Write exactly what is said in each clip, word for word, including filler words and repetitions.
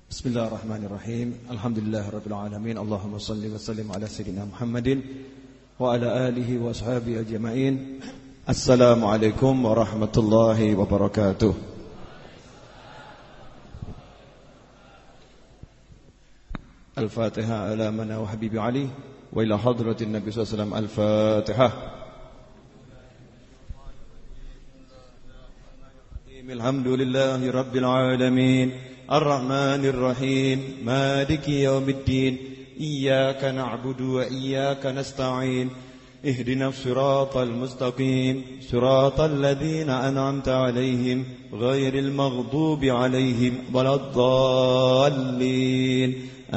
Bismillahirrahmanirrahim. Alhamdulillahirabbil alamin. Allahumma shalli wa sallim ala sayyidina Muhammadin wa ala alihi wa ashabihi ajma'in. Assalamualaikum warahmatullahi wabarakatuh. Al-Fatiha ala mana wa habibi Ali wa ila hadratin Nabi sallallahu alaihi wasallam. Al-Fatiha. Alhamdulillahi rabbil alamin. Ar-Rahmanir Rahim. Maliki yaumiddin. Iyyaka na'budu wa iyyaka nasta'in. Ihdinas siratal mustaqim. Siratal ladzina an'amta 'alaihim ghairil maghdubi 'alaihim waladdallin.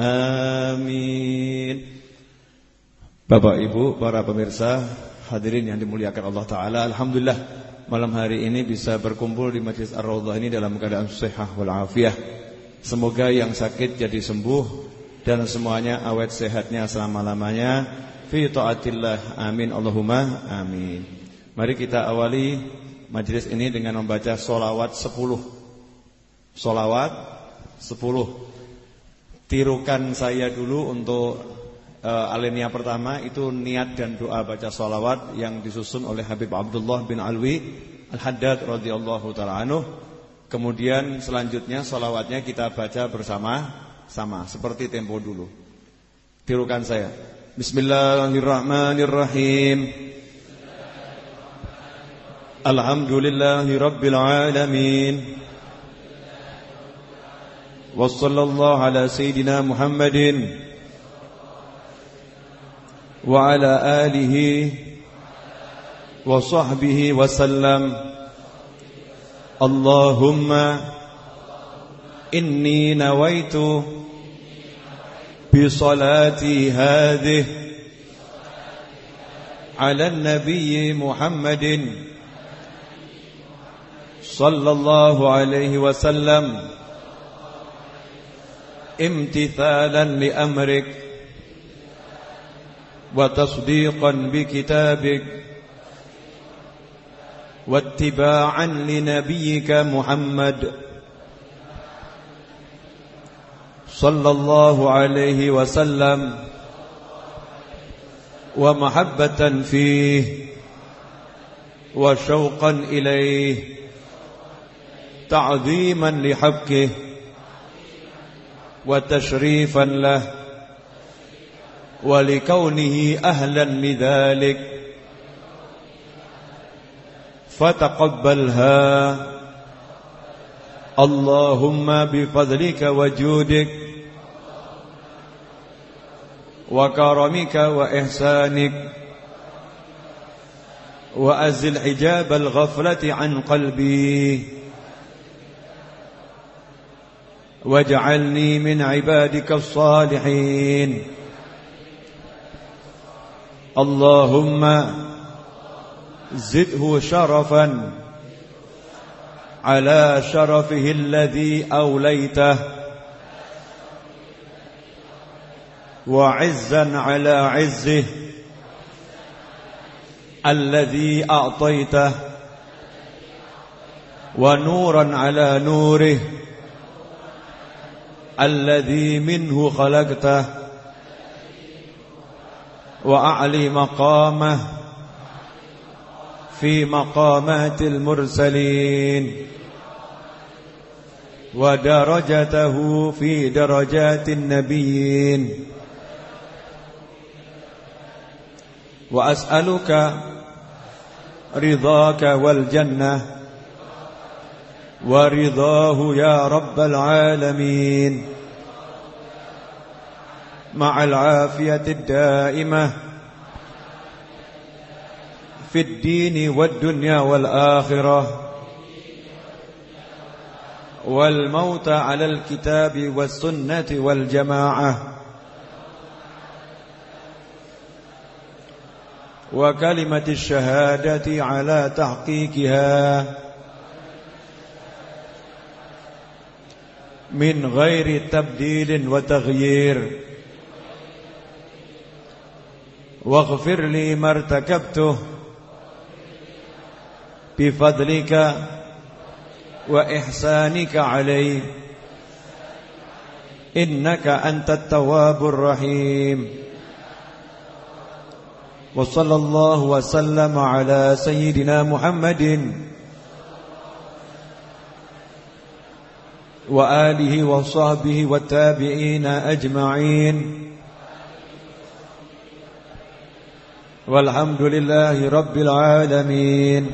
Amin. Bapak Ibu, para pemirsa, hadirin yang dimuliakan Allah Ta'ala, alhamdulillah malam hari ini bisa berkumpul di Majlis Ar-Raudhah ini dalam keadaan sehat walafiat. Semoga yang sakit jadi sembuh dan semuanya awet sehatnya selama-lamanya fi taatillah. Amin Allahumma amin. Mari kita awali majlis ini dengan membaca sholawat sepuluh. Sholawat sepuluh. Tirukan saya dulu untuk uh, alinea pertama, itu niat dan doa baca sholawat yang disusun oleh Habib Abdullah bin Alwi Al-Haddad radhiyallahu ta'ala anhu. Kemudian selanjutnya sholawatnya kita baca bersama-sama seperti tempo dulu. Tirukan saya. Bismillahirrahmanirrahim. Alhamdulillahi rabbil alamin. Wassallallahu ala sayyidina Muhammadin wa ala alihi wa sahbihi wa sallam. Allahumma inni nawaitu bi salati hadhihi ala an-nabiy Muhammadin sallallahu alaihi wasallam imtithalan li amrik wa tasdiqan bi kitabik واتباعا لنبيك محمد صلى الله عليه وسلم ومحبة فيه وشوقا إليه تعظيما لحقه وتشريفا له ولكونه أهلا لذلك فتقبلها اللهم بفضلك وجودك وكرمك وإحسانك وأزل حجاب الغفلة عن قلبي واجعلني من عبادك الصالحين اللهم زده شرفا على شرفه الذي أوليته وعزا على عزه الذي أعطيته ونورا على نوره الذي منه خلقته وأعلي مقامه في مقامات المرسلين ودرجته في درجات النبيين وأسألك رضاك والجنة ورضاه يا رب العالمين مع العافية الدائمة في الدين والدنيا والآخرة والموت على الكتاب والسنة والجماعة وكلمة الشهادة على تحقيقها من غير تبديل وتغيير واغفر لي ما ارتكبته بفضلك وإحسانك علي إنك أنت التواب الرحيم. وصلى الله وسلم على سيدنا محمد وآله وصحبه والتابعين أجمعين، والحمد لله رب العالمين.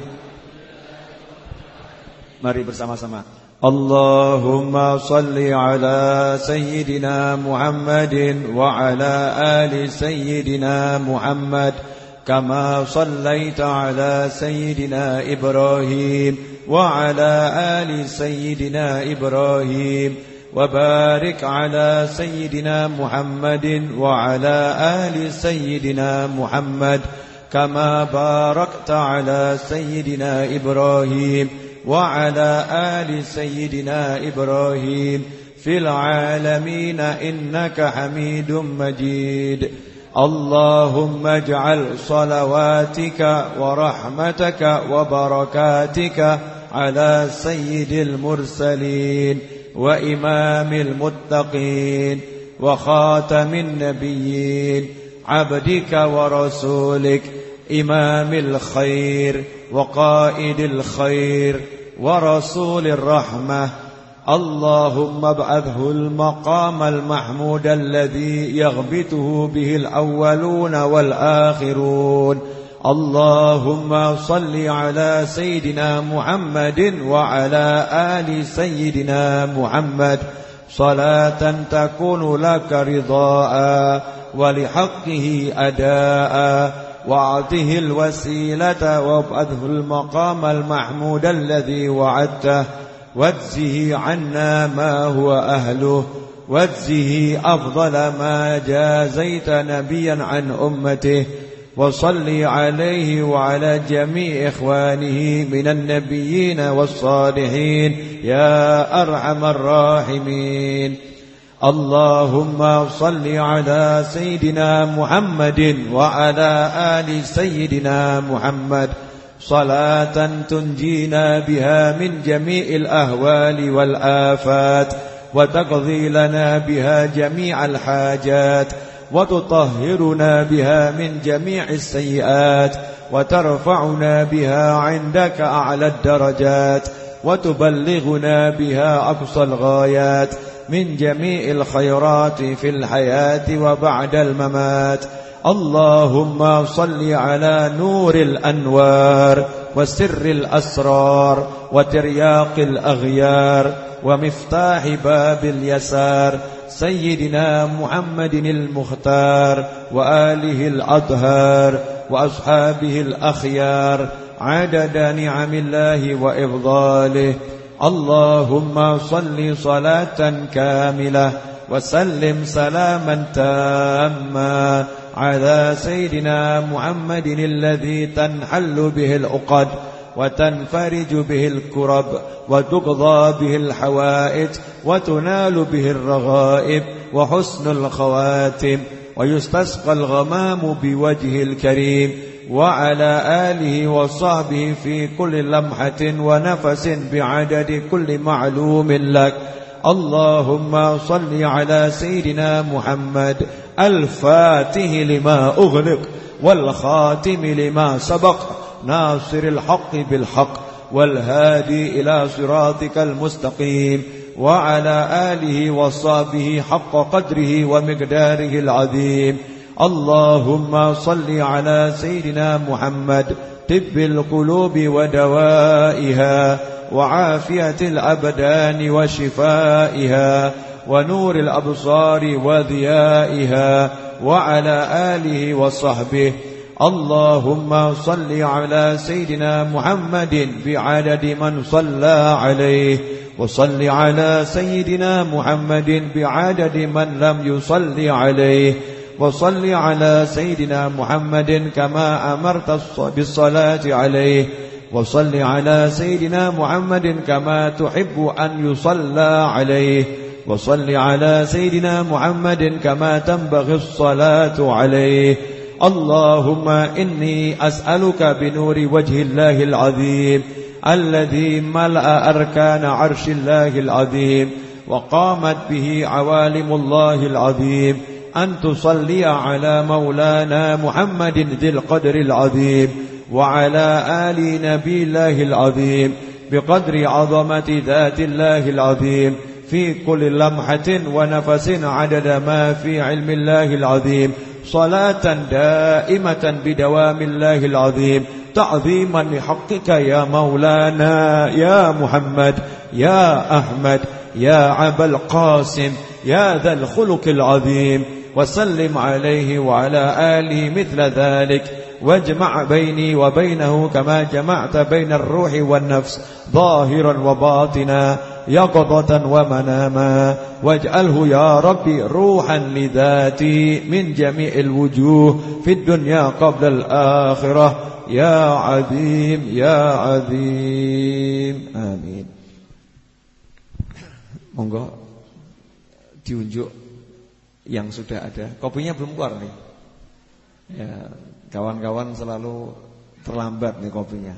Mari bersama-sama. Allahumma salli ala sayyidina Muhammadin wa ala ali sayyidina Muhammad kama sallaita ala sayyidina Ibrahim wa ala ali sayyidina Ibrahim wa barik ala sayyidina Muhammadin wa ala ali sayyidina Muhammad kama barakta ala sayyidina Ibrahim وعلى آل سيدنا إبراهيم في العالمين إنك حميد مجيد. اللهم اجعل صلواتك ورحمتك وبركاتك على سيد المرسلين وإمام المتقين وخاتم النبيين عبدك ورسولك إمام الخير وقائد الخير ورسول الرحمة. اللهم ابعثه المقام المحمود الذي يغبطه به الأولون والآخرون. اللهم صل على سيدنا محمد وعلى آل سيدنا محمد صلاة تكون لك رضاء ولحقه أداء، وأعطه الوسيلة وابعثه المقام المحمود الذي وعدته، واجزه عنا ما هو أهله، واجزه أفضل ما جازيت نبيا عن أمته. وصل عليه وعلى جميع إخوانه من النبيين والصالحين يا أرحم الراحمين. اللهم صل على سيدنا محمد وعلى آل سيدنا محمد صلاة تنجينا بها من جميع الأهوال والآفات، وتقضي لنا بها جميع الحاجات، وتطهرنا بها من جميع السيئات، وترفعنا بها عندك أعلى الدرجات، وتبلغنا بها أقصى الغايات من جميع الخيرات في الحياة وبعد الممات. اللهم صل على نور الأنوار وسر الأسرار وترياق الأغيار ومفتاح باب اليسار سيدنا محمد المختار وآله الأطهار وأصحابه الأخيار عدد نعم الله وإفضاله. اللهم صل صلاة كاملة وسلم سلاما تاما على سيدنا محمد الذي تنحل به العقد وتنفرج به الكرب وتقضى به الحوائج وتنال به الرغائب وحسن الخواتم ويستسقى الغمام بوجه الكريم، وعلى آله وصحبه في كل لمحة ونفس بعدد كل معلوم لك. اللهم صل على سيدنا محمد الفاتح لما أغلق والخاتم لما سبق ناصر الحق بالحق والهادي إلى صراطك المستقيم، وعلى آله وصحبه حق قدره ومقداره العظيم. اللهم صل على سيدنا محمد طب القلوب ودوائها وعافية الأبدان وشفائها ونور الأبصار وضيائها، وعلى آله وصحبه. اللهم صل على سيدنا محمد بعدد من صلى عليه، وصل على سيدنا محمد بعدد من لم يصل عليه، وصل على سيدنا محمد كما أمرت بالصلاة عليه، وصل على سيدنا محمد كما تحب أن يصلى عليه، وصل على سيدنا محمد كما تنبغي الصلاة عليه. اللهم إني أسألك بنور وجه الله العظيم الذي ملأ أركان عرش الله العظيم وقامت به عوالم الله العظيم أن تصلي على مولانا محمد ذي القدر العظيم وعلى آل نبي الله العظيم بقدر عظمة ذات الله العظيم في كل لمحة ونفس عدد ما في علم الله العظيم صلاة دائمة بدوام الله العظيم تعظيما لحقك يا مولانا يا محمد يا أحمد يا أبا القاسم يا ذا الخلق العظيم وسلم عليه وعلى آله مثل ذلك واجمع بيني وبينه كما جمعت بين الروح والنفس ظاهرا وباطنا يقظة ومناما واجعله يا ربي روحا لذاتي من جميع الوجوه في الدنيا قبل الآخرة يا عظيم يا عظيم آمين. Monggo diunjuk yang sudah ada. Kopinya belum keluar nih. Ya, kawan-kawan selalu terlambat nih kopinya.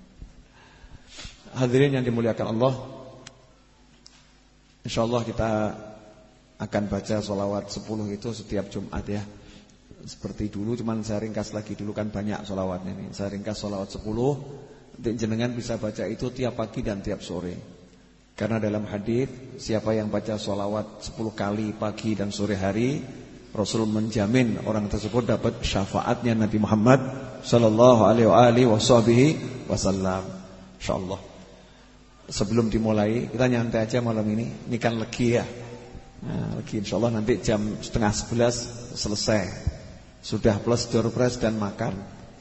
Hadirin yang dimuliakan Allah, insyaallah kita akan baca sholawat sepuluh itu setiap Jumat ya. Seperti dulu, cuman saya ringkas lagi, dulu kan banyak sholawatnya nih. Saya ringkas sholawat sepuluh, nanti jenengan bisa baca itu tiap pagi dan tiap sore. Karena dalam hadis, siapa yang baca sholawat sepuluh kali pagi dan sore hari, Rasul menjamin orang tersebut dapat syafaatnya Nabi Muhammad sallallahu alaihi wasallam. Insyaallah. Sebelum dimulai, kita nyantai aja malam ini. Ini kan legi ya. Nah, legi insyaallah nanti jam setengah sebelas selesai. Sudah plus door prize dan makan.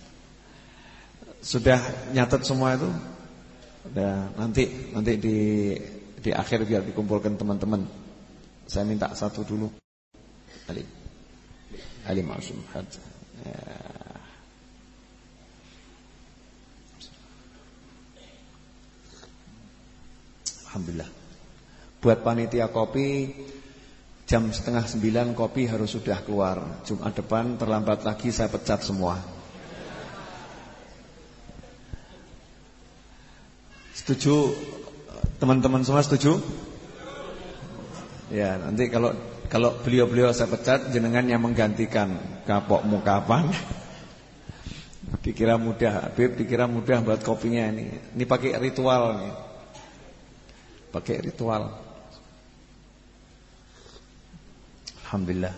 Sudah nyatet semua itu? Udah, nanti nanti di di akhir biar dikumpulkan teman-teman. Saya minta satu dulu. Ali. Ali Ma'sum Had. Ya. Alhamdulillah. Buat panitia kopi, jam setengah sembilan kopi harus sudah keluar. Jumat depan terlambat lagi saya pecat semua. Setuju teman-teman semua, setuju? Ya, nanti kalau kalau beliau-beliau saya pecat, jenengan yang menggantikan. Kapokmu kapan? Dikira mudah, Habib, dikira mudah buat kopinya ini. Ini pakai ritual nih. Pakai ritual. Alhamdulillah.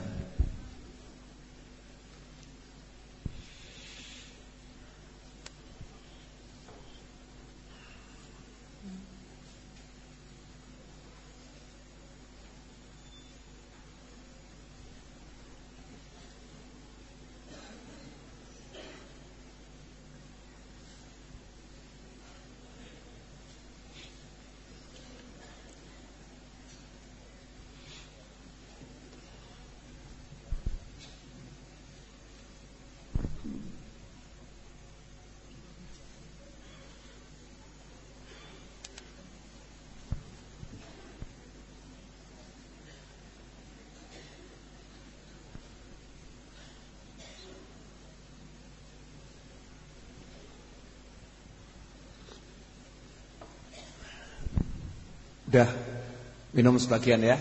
Udah minum sebagian ya.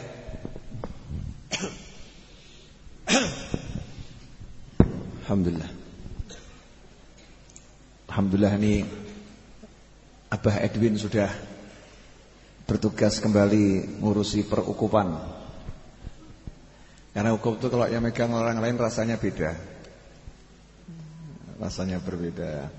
Alhamdulillah. Alhamdulillah ini Abah Edwin sudah bertugas kembali ngurusi perukupan. Karena hukum itu kalau yang megang orang lain rasanya beda. Rasanya berbeda.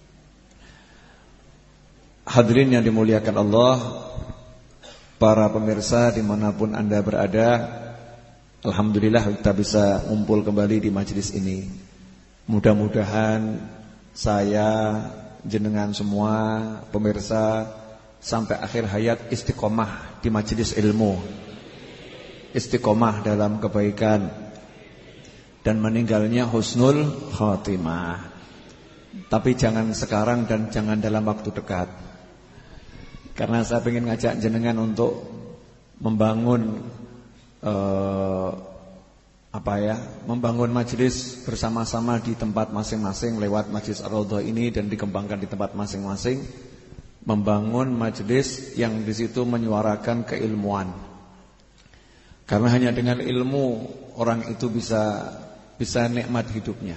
Hadirin yang dimuliakan Allah, para pemirsa dimanapun Anda berada, alhamdulillah kita bisa ngumpul kembali di majelis ini. Mudah-mudahan saya, jenengan semua, pemirsa, sampai akhir hayat istiqomah di majelis ilmu, istiqomah dalam kebaikan, dan meninggalnya husnul khatimah. Tapi jangan sekarang dan jangan dalam waktu dekat. Karena saya ingin ngajak jenengan untuk membangun eh, apa ya, membangun majelis bersama-sama di tempat masing-masing lewat Majelis Ar-Raudhah ini dan dikembangkan di tempat masing-masing. Membangun majelis yang di situ menyuarakan keilmuan, Karena hanya dengan ilmu orang itu bisa bisa nikmat hidupnya.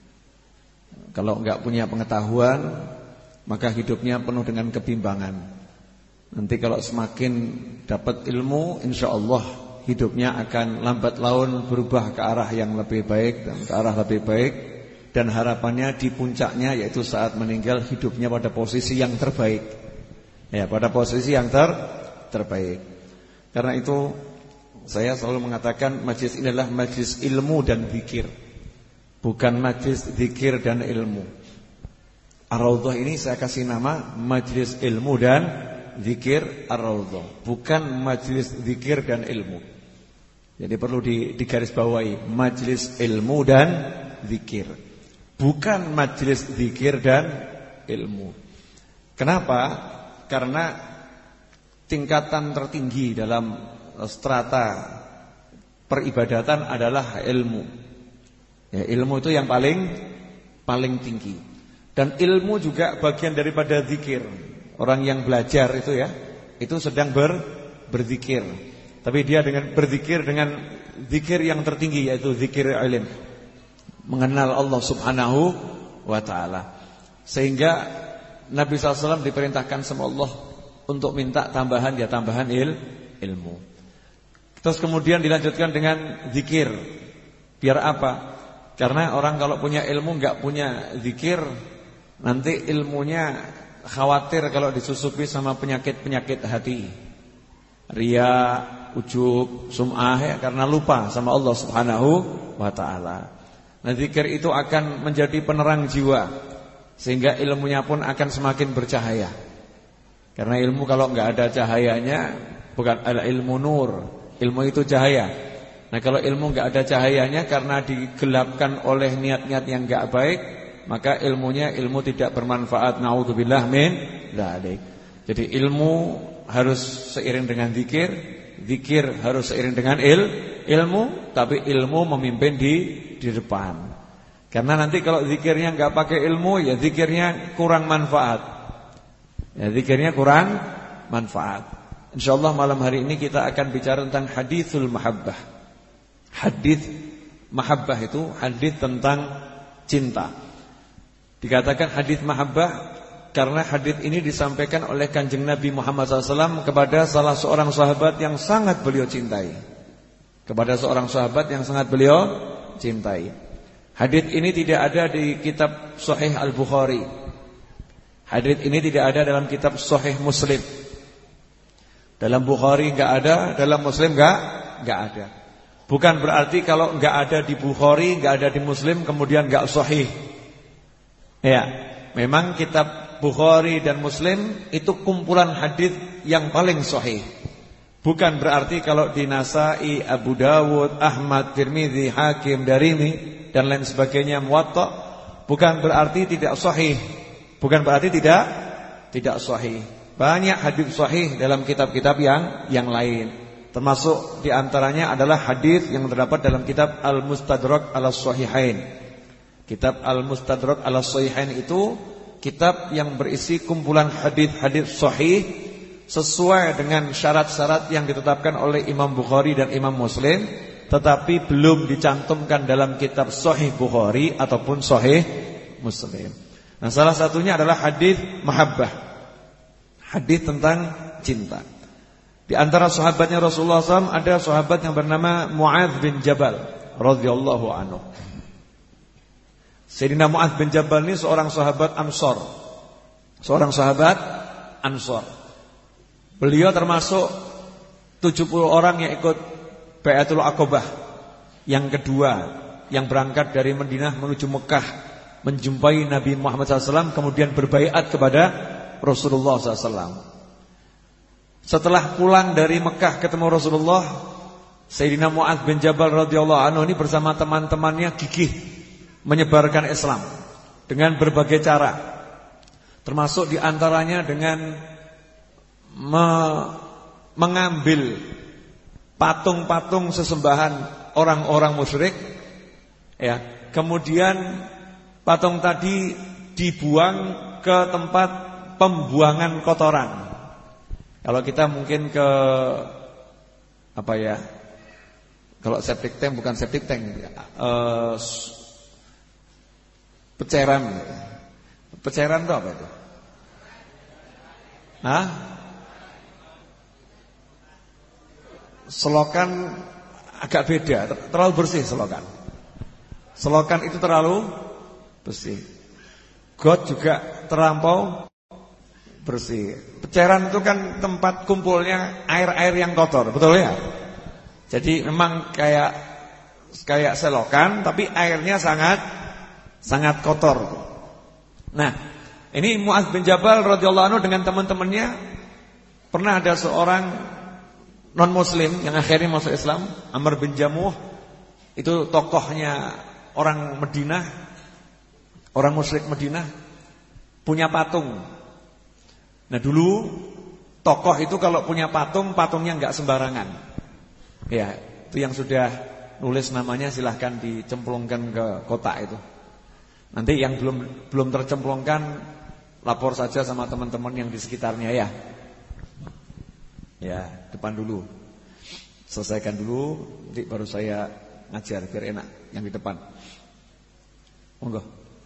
Kalau enggak punya pengetahuan, maka hidupnya penuh dengan kebimbangan. Nanti kalau semakin dapat ilmu, insya Allah hidupnya akan lambat laun berubah ke arah yang lebih baik dan ke arah lebih baik. Dan harapannya di puncaknya yaitu saat meninggal hidupnya pada posisi yang terbaik. Ya, pada posisi yang ter terbaik. Karena itu saya selalu mengatakan majlis ini adalah majlis ilmu dan zikir, bukan majlis zikir dan ilmu. Ar-Raudhah ini saya kasih nama majlis ilmu dan zikir Ar-Raudhah, bukan majlis zikir dan ilmu. Jadi perlu digarisbawahi, majlis ilmu dan zikir, bukan majlis zikir dan ilmu. Kenapa? Karena tingkatan tertinggi dalam strata peribadatan adalah ilmu. Ya, ilmu itu yang paling paling tinggi. Dan ilmu juga bagian daripada zikir. Orang yang belajar itu ya, itu sedang ber, berzikir. Tapi dia dengan berzikir dengan zikir yang tertinggi, yaitu zikir ilm, mengenal Allah subhanahu wa ta'ala. Sehingga Nabi shallallahu alaihi wasallam diperintahkan sama Allah untuk minta tambahan, ya tambahan il, ilmu. Terus kemudian dilanjutkan dengan zikir. Biar apa? Karena orang kalau punya ilmu enggak punya zikir, nanti ilmunya khawatir kalau disusupi sama penyakit-penyakit hati, ria, ujub, sum'ah, ya, karena lupa sama Allah subhanahu wa ta'ala. Nah, zikir itu akan menjadi penerang jiwa, sehingga ilmunya pun akan semakin bercahaya. Karena ilmu kalau enggak ada cahayanya, bukan al-ilmu nur, ilmu itu cahaya. Nah, kalau ilmu enggak ada cahayanya karena digelapkan oleh niat-niat yang enggak baik, maka ilmunya ilmu tidak bermanfaat. Naudzubillah min dzalik. Jadi ilmu harus seiring dengan zikir, zikir harus seiring dengan il, ilmu, tapi ilmu memimpin di di depan. Karena nanti kalau zikirnya enggak pakai ilmu, ya zikirnya kurang manfaat. Ya zikirnya kurang manfaat. InsyaAllah malam hari ini kita akan bicara tentang hadithul mahabbah. Hadith mahabbah itu hadith tentang cinta. Dikatakan hadith mahabbah karena hadith ini disampaikan oleh Kanjeng Nabi Muhammad shallallahu alaihi wasallam kepada salah seorang sahabat yang sangat beliau cintai. Kepada seorang sahabat yang sangat beliau cintai. Hadith ini tidak ada di kitab Sahih Al-Bukhari. Hadith ini tidak ada dalam kitab Sahih Muslim. Dalam Bukhari enggak ada, dalam Muslim enggak enggak ada. Bukan berarti kalau enggak ada di Bukhari, enggak ada di Muslim kemudian enggak sahih. Ya, memang kitab Bukhari dan Muslim itu kumpulan hadis yang paling sahih. Bukan berarti kalau di Nasa'i, Abu Dawud, Ahmad, Tirmidzi, Hakim, Darimi dan lain sebagainya Muwatta, bukan berarti tidak sahih. Bukan berarti tidak tidak sahih. Banyak hadis sahih dalam kitab-kitab yang yang lain. Termasuk diantaranya adalah hadis yang terdapat dalam kitab Al-Mustadrak Al-Sahihain. Kitab Al-Mustadrak Al-Sahihain itu kitab yang berisi kumpulan hadis-hadis sahih sesuai dengan syarat-syarat yang ditetapkan oleh Imam Bukhari dan Imam Muslim, tetapi belum dicantumkan dalam kitab Sahih Bukhari ataupun Sahih Muslim. Nah, salah satunya adalah hadis mahabbah. Hadis tentang cinta. Di antara sahabatnya Rasulullah shallallahu alaihi wasallam ada sahabat yang bernama Mu'adz bin Jabal radhiyallahu anhu. Sayyidina Mu'adz bin Jabal ini seorang sahabat Ansor. Seorang sahabat Ansor. Beliau termasuk tujuh puluh orang yang ikut Bai'atul Aqabah yang kedua, yang berangkat dari Madinah menuju Mekah, menjumpai Nabi Muhammad shallallahu alaihi wasallam, kemudian berbaiat kepada Rasulullah shallallahu alaihi wasallam. Setelah pulang dari Mekah ketemu Rasulullah, Sayyidina Mu'adz bin Jabal radhiyallahu anhu ini bersama teman-temannya gigih menyebarkan Islam dengan berbagai cara. Termasuk diantaranya dengan me mengambil patung-patung sesembahan orang-orang musyrik, ya. Kemudian patung tadi dibuang ke tempat pembuangan kotoran. Kalau kita mungkin ke apa ya, Kalau septic tank bukan septic tank, uh, pecairan. Pecairan itu apa itu? Hah? Selokan agak beda, terlalu bersih selokan. Selokan itu terlalu bersih. Got juga terlampau bersih. Pecairan itu kan tempat kumpulnya air-air yang kotor, betul ya? Jadi memang kayak kayak selokan, tapi airnya sangat sangat kotor. Nah, ini Mu'adz bin Jabal radhiyallahu anhu dengan teman-temannya pernah ada seorang non muslim yang akhirnya masuk Islam, Amr bin Jamuh. Itu tokohnya orang Madinah, orang musyrik Madinah, punya patung. Nah dulu tokoh itu kalau punya patung, patungnya enggak sembarangan. Ya, itu yang sudah nulis namanya silahkan dicemplungkan ke kotak itu. Nanti yang belum belum tercemplungkan lapor saja sama teman-teman yang di sekitarnya ya. Ya, depan dulu. Selesaikan dulu, nanti baru saya ngajar biar enak yang di depan. Monggo.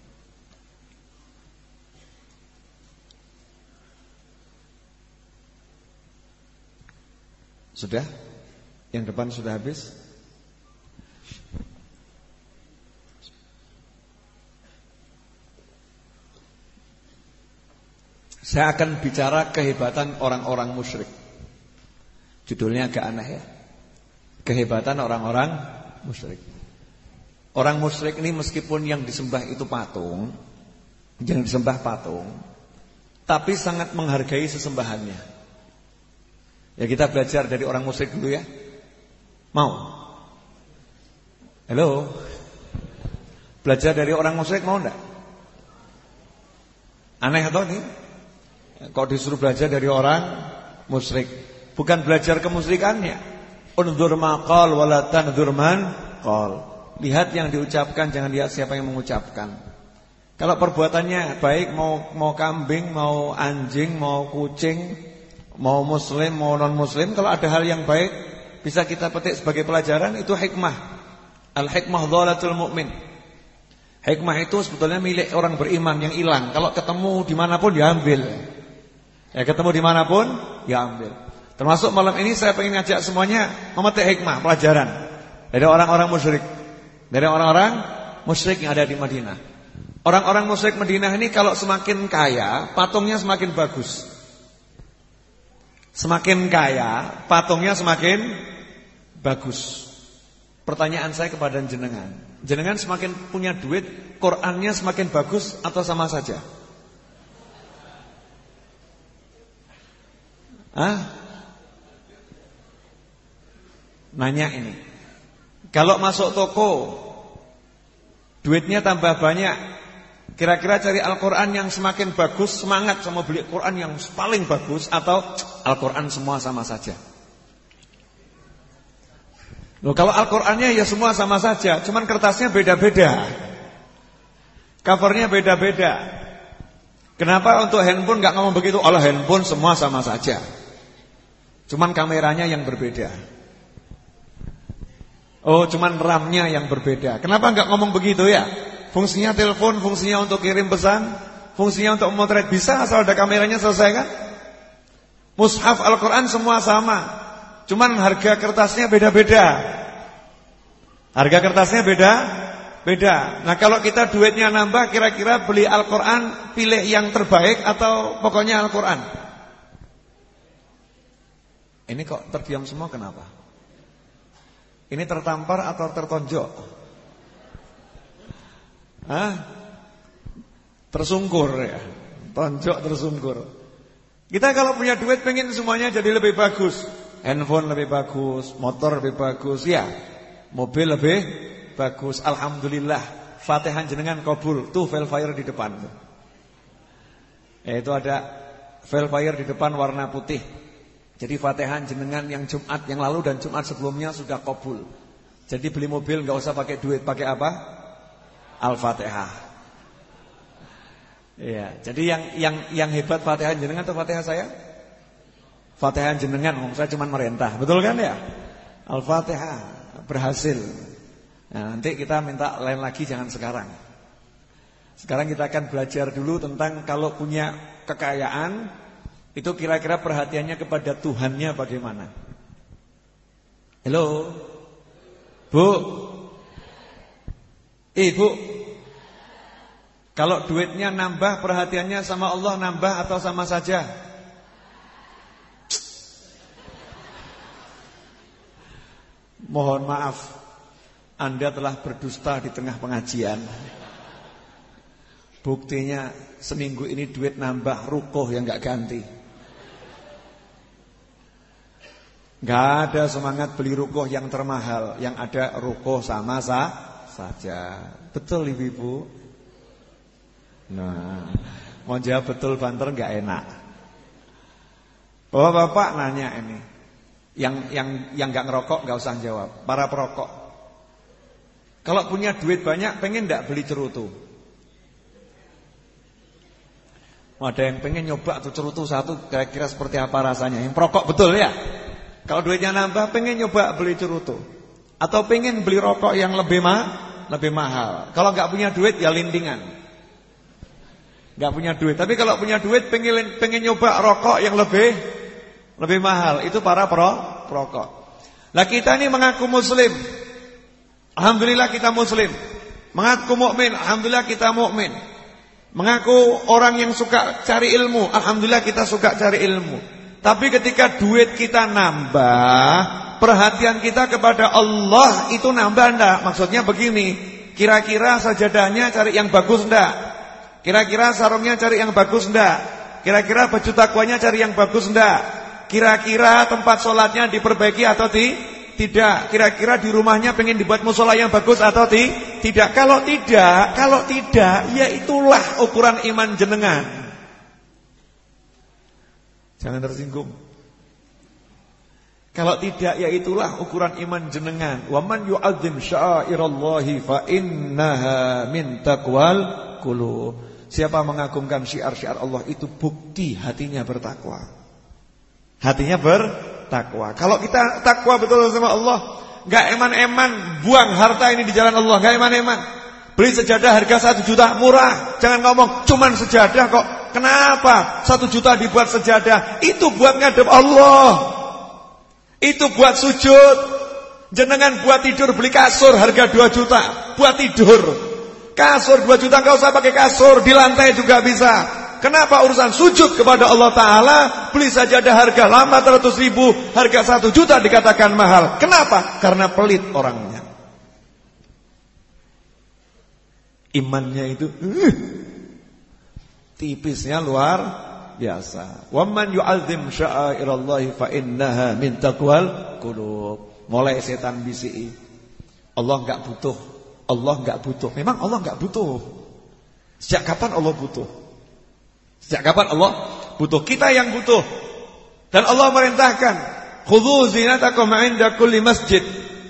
Sudah? Yang depan sudah habis? Saya akan bicara kehebatan orang-orang musyrik. Judulnya agak aneh ya. Kehebatan orang-orang musyrik. Orang musyrik ini meskipun yang disembah itu patung, yang disembah patung, tapi sangat menghargai sesembahannya. Ya kita belajar dari orang musyrik dulu ya. Mau? Halo? Belajar dari orang musyrik mau enggak? Aneh atau nih? Kok disuruh belajar dari orang musyrik? Bukan belajar kemusyrikannya. Undzur maqal wala tandzur man qal. Lihat yang diucapkan, jangan lihat siapa yang mengucapkan. Kalau perbuatannya baik, mau mau kambing, mau anjing, mau kucing, mau muslim, mau non muslim, kalau ada hal yang baik bisa kita petik sebagai pelajaran, itu hikmah. Al-hikmah dhalatul mu'min. Hikmah itu sebetulnya milik orang beriman yang hilang. Kalau ketemu dimanapun diambil. Ya ketemu dimanapun diambil. Termasuk malam ini saya ingin ngajak semuanya memetik hikmah, pelajaran dari orang-orang musyrik, dari orang-orang musyrik yang ada di Madinah. Orang-orang musyrik Madinah ini kalau semakin kaya, patungnya semakin bagus. Semakin kaya, patungnya semakin bagus. Pertanyaan saya kepada jenengan, jenengan semakin punya duit, Qur'annya semakin bagus atau sama saja? Hah? Nanya ini. Kalau masuk toko, duitnya tambah banyak, kira-kira cari Al-Quran yang semakin bagus, semangat sama beli Quran yang paling bagus, atau Al-Quran semua sama saja? Loh, kalau Al-Qurannya ya semua sama saja, cuman kertasnya beda-beda, covernya beda-beda. Kenapa untuk handphone gak ngomong begitu? Allah, handphone semua sama saja, cuman kameranya yang berbeda. Oh, cuman RAM-nya yang berbeda. Kenapa gak ngomong begitu ya? Fungsinya telepon, fungsinya untuk kirim pesan, fungsinya untuk memotret, bisa asal ada kameranya, selesai kan? Mushaf Al-Quran semua sama, cuman harga kertasnya beda-beda. Harga kertasnya beda Beda. Nah kalau kita duitnya nambah, kira-kira beli Al-Quran pilih yang terbaik atau pokoknya Al-Quran? Ini kok terdiam semua, kenapa? Ini tertampar atau tertonjok? Hah? Tersungkur ya. Tonjok tersungkur. Kita kalau punya duit pengen semuanya jadi lebih bagus. Handphone lebih bagus, motor lebih bagus, ya. Mobil lebih bagus. Alhamdulillah, Fatihah jenengan kabul. Tuh velfire di depan. Eh, itu ada velfire di depan warna putih. Jadi Fatihah jenengan yang Jumat yang lalu dan Jumat sebelumnya sudah kabul. Jadi beli mobil gak usah pakai duit, pakai apa? Al-Fatihah. Iya, jadi yang yang yang hebat Fatihah jenengan atau Fatihah saya? Fatihah jenengan, saya cuma merintah, betul kan ya? Al-Fatihah. berhasil. Nah, nanti kita minta lain lagi, jangan sekarang. Sekarang kita akan belajar dulu tentang kalau punya kekayaan itu kira-kira perhatiannya kepada Tuhannya bagaimana. Halo Bu, Ibu, kalau duitnya nambah perhatiannya sama Allah nambah atau sama saja? Mohon maaf, Anda telah berdusta di tengah pengajian. Buktinya seminggu ini duit nambah, rukoh yang gak ganti. Gak ada semangat beli rukoh yang termahal, yang ada rukoh sama sah saja. Betul ibu-ibu? Nah, mau jawab betul banter gak enak. Bapak-bapak nanya ini, yang yang yang gak ngerokok gak usah jawab. Para perokok, kalau punya duit banyak pengen gak beli cerutu? Ada yang pengen nyoba tuh cerutu satu, kira-kira seperti apa rasanya. Yang perokok betul ya. Kalau duitnya nambah pengen nyoba beli cerutu, atau pengen beli rokok yang lebih ma lebih mahal. Kalau nggak punya duit ya lindingan, nggak punya duit. Tapi kalau punya duit pengen pengen nyoba rokok yang lebih lebih mahal. Itu para pro perokok. Nah kita ini mengaku muslim, alhamdulillah kita muslim. Mengaku mukmin, alhamdulillah kita mukmin. Mengaku orang yang suka cari ilmu, alhamdulillah kita suka cari ilmu. Tapi ketika duit kita nambah, perhatian kita kepada Allah itu nambah enggak? Maksudnya begini, kira-kira sajadahnya cari yang bagus enggak? Kira-kira sarungnya cari yang bagus enggak? Kira-kira baju takwanya cari yang bagus enggak? Kira-kira tempat sholatnya diperbaiki atau ti? Tidak. Kira-kira di rumahnya pengen dibuat musola yang bagus atau ti? Tidak. Kalau tidak, kalau tidak, ya itulah ukuran iman jenengan. Jangan tersinggung. Kalau tidak, ya itulah ukuran iman jenengan. Wa man yu'azzim sya'airallahi fa innaha min taqwal qulub. Siapa mengagungkan syiar-syiar Allah itu bukti hatinya bertakwa. Hatinya bertakwa. Kalau kita takwa betul sama Allah, enggak eman-eman buang harta ini di jalan Allah, enggak eman-eman. Beli sejadah harga satu juta murah. Jangan ngomong cuman sejadah kok. Kenapa satu juta dibuat sejadah? Itu buat ngadep Allah. Itu buat sujud. Jenengan buat tidur beli kasur harga dua juta. Buat tidur. Kasur dua juta enggak usah pakai kasur, di lantai juga bisa. Kenapa urusan sujud kepada Allah Ta'ala? Beli sajadah harga lama seratus ribu, harga satu juta dikatakan mahal. Kenapa? Karena pelit orangnya. Imannya itu uh, tipisnya luar biasa. Wa man yu'azzim sya'airallahi fa innaha min taqwal qulub. Mulai setan bisiki, Allah enggak butuh. Allah enggak butuh. Memang Allah enggak butuh. Sejak kapan Allah butuh? Sejak kapan Allah butuh? Kita yang butuh. Dan Allah merintahkan, khudhu zinatakum 'inda kulli masjid.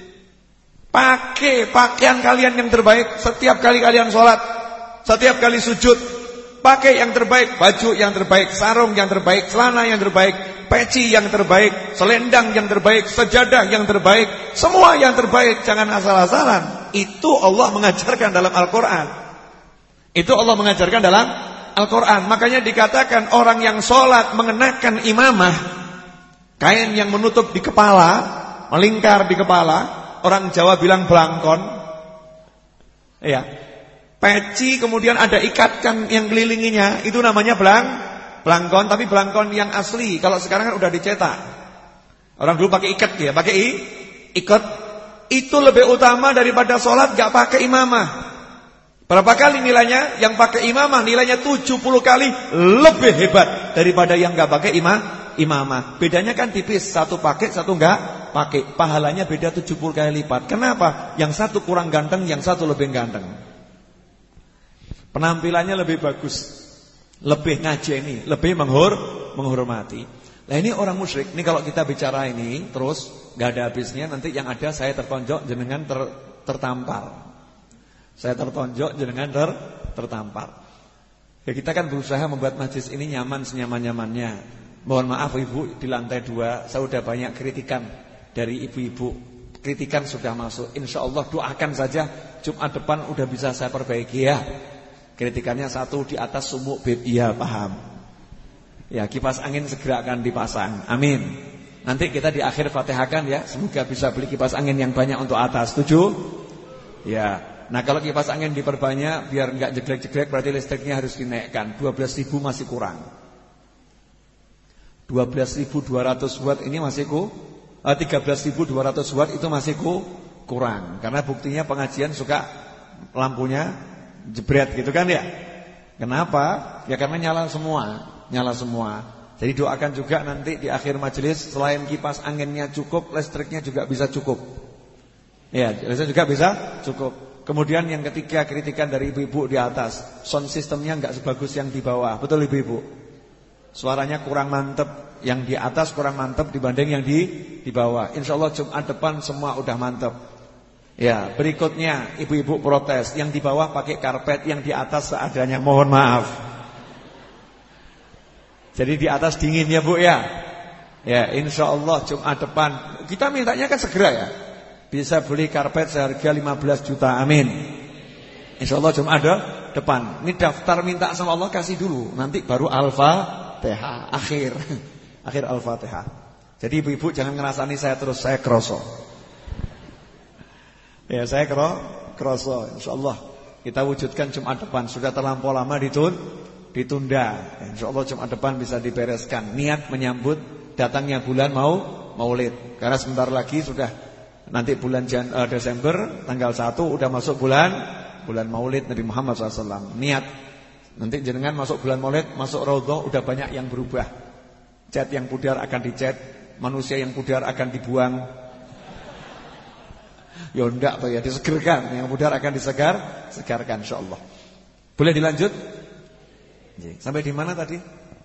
Pakai pakaian kalian yang terbaik setiap kali kalian sholat, setiap kali sujud. Pakai yang terbaik, baju yang terbaik, sarung yang terbaik, celana yang terbaik, peci yang terbaik, selendang yang terbaik, sejadah yang terbaik, semua yang terbaik. Jangan asal-asalan. Itu Allah mengajarkan dalam Al-Quran. Itu Allah mengajarkan dalam Al-Quran. Makanya dikatakan orang yang sholat mengenakan imamah, kain yang menutup di kepala, melingkar di kepala. Orang Jawa bilang belangkon. Ya, peci kemudian ada ikatkan yang kelilinginya, itu namanya belang, belangkon. Tapi belangkon yang asli. Kalau sekarang kan udah dicetak. Orang dulu pakai ikat ya, pakai i, ikat. Itu lebih utama daripada sholat gak pakai imamah. Berapa kali nilainya? Yang pakai imamah nilainya tujuh puluh kali lebih hebat daripada yang enggak pakai imam, imamah. Bedanya kan tipis, satu pakai, satu enggak pakai. Pahalanya beda tujuh puluh kali lipat. Kenapa? Yang satu kurang ganteng, yang satu lebih ganteng. Penampilannya lebih bagus, lebih ngajeni, lebih menghor, menghormati. Nah ini orang musyrik. Ini kalau kita bicara ini terus enggak ada habisnya. Nanti yang ada saya tertonjok jenengan ter, tertampar. Saya tertonjok jenengan ter, tertampar. Ya kita kan berusaha membuat majlis ini nyaman senyaman-nyamannya. Mohon maaf ibu, di lantai dua saya udah banyak kritikan dari ibu-ibu. kritikan sudah masuk. Insya Allah doakan saja Jumat depan udah bisa saya perbaiki ya. Kritikannya satu di atas sumuk bed, iya paham. Ya, kipas angin segera akan dipasang. Amin. Nanti kita di akhir Fatihahkan ya, semoga bisa beli kipas angin yang banyak untuk atas. Setuju? Ya. Nah, kalau kipas angin diperbanyak biar enggak jeglek-jeglek berarti listriknya harus dinaikkan. dua belas ribu masih kurang. dua belas ribu dua ratus watt ini masih ku eh, tiga belas ribu dua ratus watt itu masih ku kurang. Karena buktinya pengajian suka lampunya jebret gitu kan ya. Kenapa? Ya karena nyala semua, nyala semua. Jadi doakan juga nanti di akhir majelis selain kipas anginnya cukup, listriknya juga bisa cukup. Ya, listriknya juga bisa cukup. Kemudian yang ketiga kritikan dari ibu-ibu di atas, sound systemnya enggak sebagus yang di bawah. Betul ibu-ibu? Suaranya kurang mantep, yang di atas kurang mantep dibanding yang di di bawah. Insya Allah Jumat depan semua udah mantep. Ya, berikutnya ibu-ibu protes, yang di bawah pakai karpet, yang di atas seadanya. Mohon maaf. Jadi di atas dingin ya Bu ya. Ya, insya Allah Jumat depan kita mintanya kan segera ya. Bisa beli karpet seharga lima belas juta. Amin. Insya Allah Jumat depan. Ini daftar minta sama Allah kasih dulu, nanti baru Al-Fatihah akhir. Akhir Al-Fatihah. Jadi ibu-ibu jangan ngerasani saya terus, saya kroso. Ya, saya kro kroso. Insyaallah kita wujudkan Jumat depan. Sudah terlampau lama ditun, ditunda. Insyaallah Jumat depan bisa dibereskan. Niat menyambut datangnya bulan mau Maulid. Karena sebentar lagi sudah nanti bulan Jan, uh, Desember tanggal satu udah masuk bulan bulan Maulid Nabi Muhammad shallallahu alaihi wasallam. Niat nanti jenengan masuk bulan Maulid, masuk Raudhah udah banyak yang berubah. Cat yang pudar akan dicat, manusia yang pudar akan dibuang. Ya enggak tuh ya, disegarkan. Yang pudar akan disegar, segarkan insyaallah. Boleh dilanjut? Sampai di mana tadi?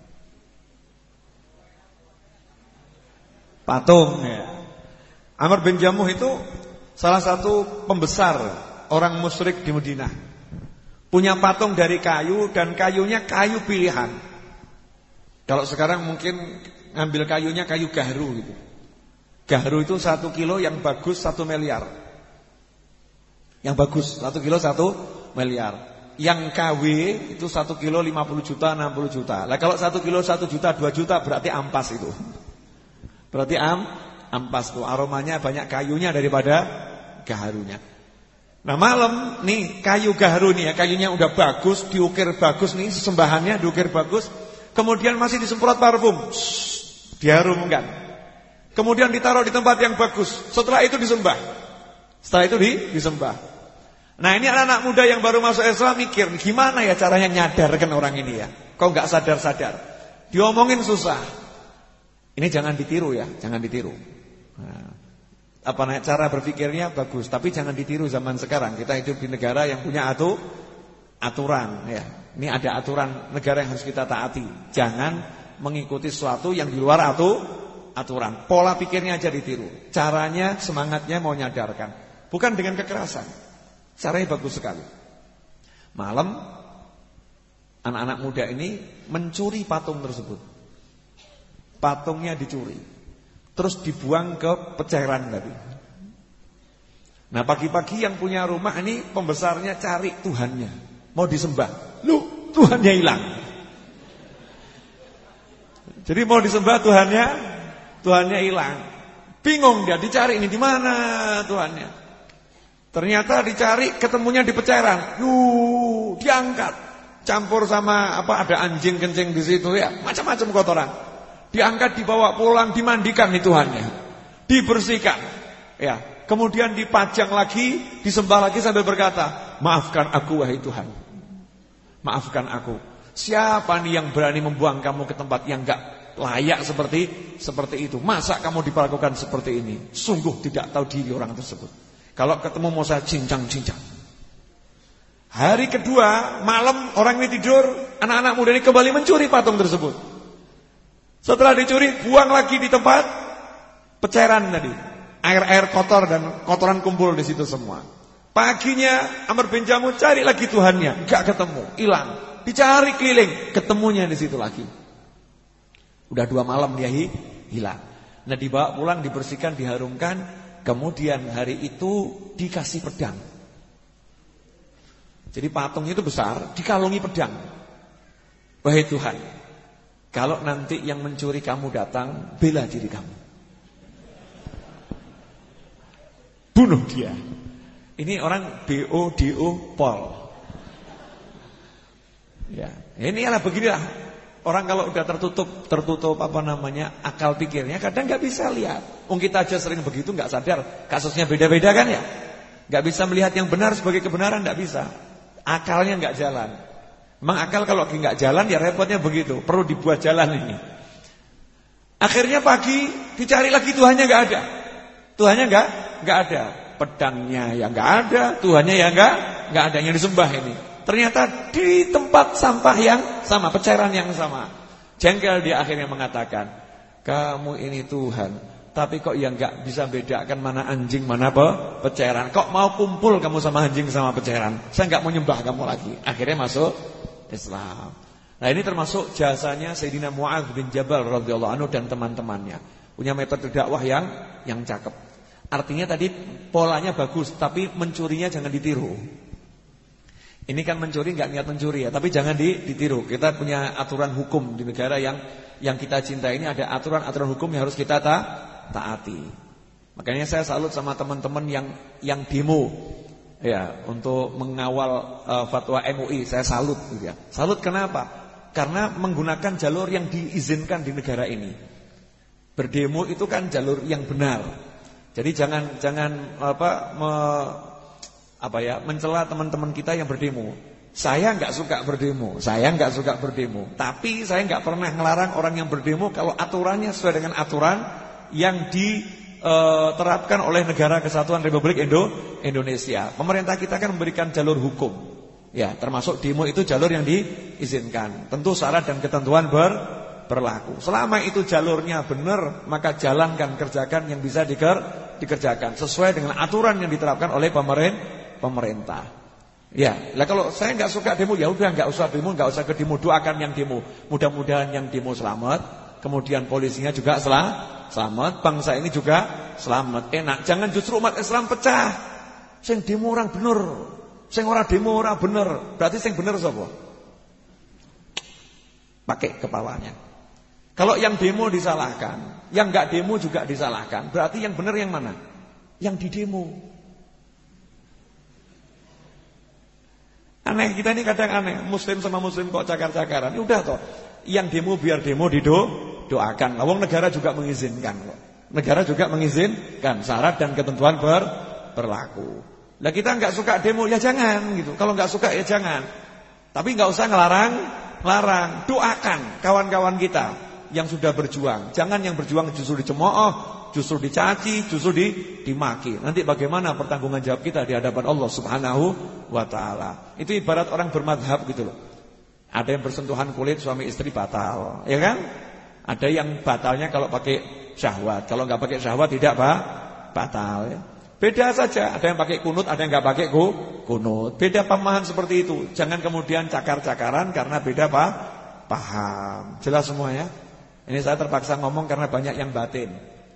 Patung ya. Amr bin Jamuh itu salah satu pembesar orang musyrik di Madinah. Punya patung dari kayu dan kayunya kayu pilihan. Kalau sekarang mungkin ngambil kayunya kayu gahru gitu. Gahru itu satu kilo yang bagus satu miliar. Yang bagus satu kilo satu miliar. Yang K W itu satu kilo lima puluh juta enam puluh juta. Lah kalau satu kilo satu juta dua juta berarti ampas itu. Berarti am ampas tuh aromanya banyak kayunya daripada gaharunya. Nah malam nih kayu gaharu nih ya, kayunya udah bagus, diukir bagus nih, sesembahannya diukir bagus. Kemudian masih disemprot parfum, shhh, diharumkan. Kemudian ditaruh di tempat yang bagus. Setelah itu disembah. Setelah itu di, disembah. Nah ini anak-anak muda yang baru masuk Islam mikir, gimana ya caranya nyadarkan orang ini ya. Kok gak sadar-sadar. Diomongin susah. Ini jangan ditiru ya, jangan ditiru. Nah, apa namanya, cara berpikirnya bagus, tapi jangan ditiru zaman sekarang. Kita hidup di negara yang punya atu, aturan ya. Ini ada aturan negara yang harus kita taati. Jangan mengikuti sesuatu yang di luar atu, aturan. Pola pikirnya aja ditiru. Caranya, semangatnya mau nyadarkan. Bukan dengan kekerasan. Caranya bagus sekali. Malam anak-anak muda ini mencuri patung tersebut. Patungnya dicuri, terus dibuang ke peceran tadi. Nah pagi-pagi yang punya rumah ini pembesarnya cari Tuhannya, mau disembah. Loh, Tuhannya hilang. Jadi mau disembah Tuhannya, Tuhannya hilang. Bingung dia, dicari ini di mana Tuhannya. Ternyata dicari ketemunya di peceran. Yuh, diangkat, campur sama apa ada anjing kencing di situ ya, macam-macam kotoran. Diangkat, dibawa pulang, dimandikan nih Tuhannya, dibersihkan ya. Kemudian dipajang lagi, disembah lagi sambil berkata, maafkan aku wahai Tuhan, maafkan aku. Siapa nih yang berani membuang kamu ke tempat yang enggak layak seperti seperti itu? Masa kamu diperlakukan seperti ini? Sungguh tidak tahu diri orang tersebut. Kalau ketemu mau saya cincang-cincang. Hari kedua malam orang ini tidur, anak-anak muda ini kembali mencuri patung tersebut. Setelah dicuri, buang lagi di tempat peceran tadi. Air-air kotor dan kotoran kumpul di situ semua. Paginya Amr bin Jamuh cari lagi Tuhannya, enggak ketemu, hilang. Dicari keliling, ketemunya di situ lagi. Udah dua malam dia hilang. Nah dibawa pulang, dibersihkan, diharumkan. Kemudian hari itu dikasih pedang. Jadi patungnya itu besar, dikalungi pedang. Wahai Tuhan, kalau nanti yang mencuri kamu datang, bela diri kamu. Bunuh dia. Ini orang B O D O Pol. Ya, ini adalah beginilah. Orang kalau udah tertutup, tertutup apa namanya, akal pikirnya kadang nggak bisa lihat. Wong kita aja sering begitu nggak sadar, kasusnya beda-beda kan ya. Nggak bisa melihat yang benar sebagai kebenaran, nggak bisa. Akalnya nggak jalan. Memang akal kalau nggak jalan ya repotnya begitu. Perlu dibuat jalan ini. Akhirnya pagi dicari lagi, Tuhannya nggak ada. Tuhannya nggak nggak ada. Pedangnya ya nggak ada, Tuhannya ya nggak nggak ada yang disembah ini. Ternyata di tempat sampah yang sama, pecairan yang sama. Jengkel dia akhirnya mengatakan, kamu ini Tuhan, tapi kok yang nggak bisa bedakan mana anjing mana apa pecairan. Kok mau kumpul kamu sama anjing sama pecairan? Saya nggak mau nyembah kamu lagi. Akhirnya masuk Islam. Nah ini termasuk jasanya Sayyidina Mu'adz bin Jabal radhiyallahu anhu dan teman-temannya. Punya metode dakwah yang yang cakep. Artinya tadi polanya bagus, tapi mencurinya jangan ditiru. Ini kan mencuri nggak niat mencuri ya, tapi jangan ditiru. Kita punya aturan hukum di negara yang yang kita cintai ini, ada aturan-aturan hukum yang harus kita ta taati. Makanya saya salut sama teman-teman yang yang demo ya untuk mengawal uh, fatwa M U I. Saya salut gitu ya. Salut kenapa? Karena menggunakan jalur yang diizinkan di negara ini. Berdemo itu kan jalur yang benar. Jadi jangan jangan apa me, apa ya mencela teman-teman kita yang berdemo. Saya nggak suka berdemo, saya nggak suka berdemo. Tapi saya nggak pernah ngelarang orang yang berdemo kalau aturannya sesuai dengan aturan yang diterapkan oleh Negara Kesatuan Republik Indo Indonesia. Pemerintah kita kan memberikan jalur hukum. Ya, termasuk demo itu jalur yang diizinkan. Tentu syarat dan ketentuan ber, berlaku. Selama itu jalurnya benar, maka jalankan, kerjakan yang bisa diker, dikerjakan sesuai dengan aturan yang diterapkan oleh pemerintah. Ya, lah kalau saya nggak suka demo, ya udah nggak usah demo, nggak usah ke demo, doakan yang demo. Mudah-mudahan yang demo selamat, kemudian polisinya juga selamat, bangsa ini juga selamat. Enak, jangan justru umat Islam pecah. Sing demo orang bener, sing ora demo ora bener. Berarti sing bener sapa? Pakai kepalanya. Kalau yang demo disalahkan, yang nggak demo juga disalahkan, berarti yang bener yang mana? Yang di demo. Aneh, kita ini kadang aneh, muslim sama muslim kok cakar-cakaran. Ya udah toh, yang demo biar demo dido doakan. Wong negara juga mengizinkan kok. Negara juga mengizinkan, syarat dan ketentuan ber, berlaku. Lah kita nggak suka demo ya jangan gitu. Kalau nggak suka ya jangan. Tapi nggak usah ngelarang, larang. Doakan kawan-kawan kita yang sudah berjuang. Jangan yang berjuang justru dicemooh, justru dicaci, justru di, dimaki. Nanti bagaimana pertanggungan jawab kita di hadapan Allah Subhanahu wa taala. Itu ibarat orang bermadhab gitu loh. Ada yang bersentuhan kulit suami istri batal, ya kan? Ada yang batalnya kalau pakai syahwat. Kalau nggak pakai syahwat tidak apa? Batal ya. Beda saja, ada yang pakai kunut, ada yang nggak pakai kunut. Beda pemahaman seperti itu. Jangan kemudian cakar-cakaran karena beda apa? Paham. Jelas semuanya? Ini saya terpaksa ngomong karena banyak yang batin.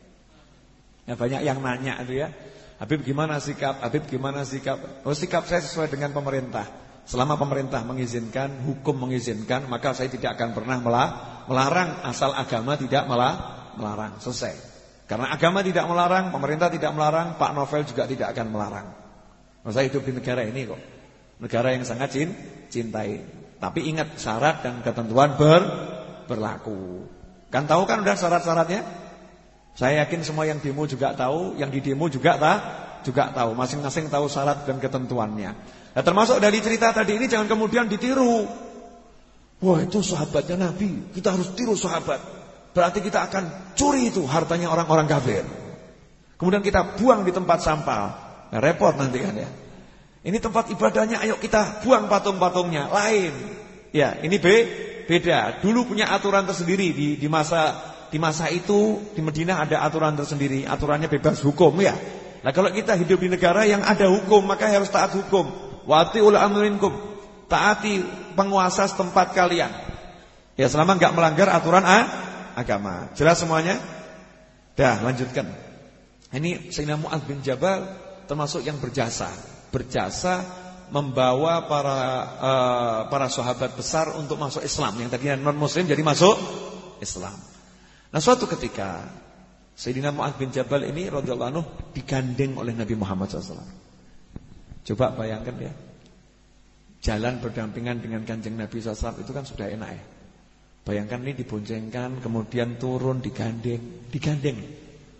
Ya banyak yang nanya itu ya. Habib gimana sikap? Habib gimana sikap? Oh sikap saya sesuai dengan pemerintah. Selama pemerintah mengizinkan, hukum mengizinkan, maka saya tidak akan pernah melarang asal agama tidak melarang. Selesai. Karena agama tidak melarang, pemerintah tidak melarang, Pak Novel juga tidak akan melarang. Saya hidup di negara ini kok. Negara yang sangat cintai. Tapi ingat syarat dan ketentuan ber, berlaku. Kan tahu kan udah syarat-syaratnya? Saya yakin semua yang demo juga tahu, yang di demo juga tak, juga tahu. Masing-masing tahu syarat dan ketentuannya. Nah, termasuk dari cerita tadi ini jangan kemudian ditiru. Wah itu sahabatnya Nabi, kita harus tiru sahabat. Berarti kita akan curi itu hartanya orang-orang kafir. Kemudian kita buang di tempat sampah. Nah, repot nanti kan ya. Ini tempat ibadahnya, ayo kita buang patung-patungnya. Lain. Ya, ini be, beda. Dulu punya aturan tersendiri di, di masa di masa itu di Madinah ada aturan tersendiri. Aturannya bebas hukum ya. Nah kalau kita hidup di negara yang ada hukum, maka harus taat hukum. Wati'ul amrinkum. Taati penguasa setempat kalian. Ya selama enggak melanggar aturan a agama. Jelas semuanya? Dah, lanjutkan. Ini Sayyidina Mu'adz bin Jabal termasuk yang berjasa, berjasa membawa para uh, para sahabat besar untuk masuk Islam. Yang tadinya non muslim jadi masuk Islam. Nah, suatu ketika Sayyidina Mu'adz bin Jabal ini radhiyallahu anhu digandeng oleh Nabi Muhammad shallallahu alaihi wasallam. Coba bayangkan ya, jalan berdampingan dengan kanjeng Nabi shallallahu alaihi wasallam itu kan sudah enak ya. Bayangkan ini diboncengkan, kemudian turun digandeng, digandeng.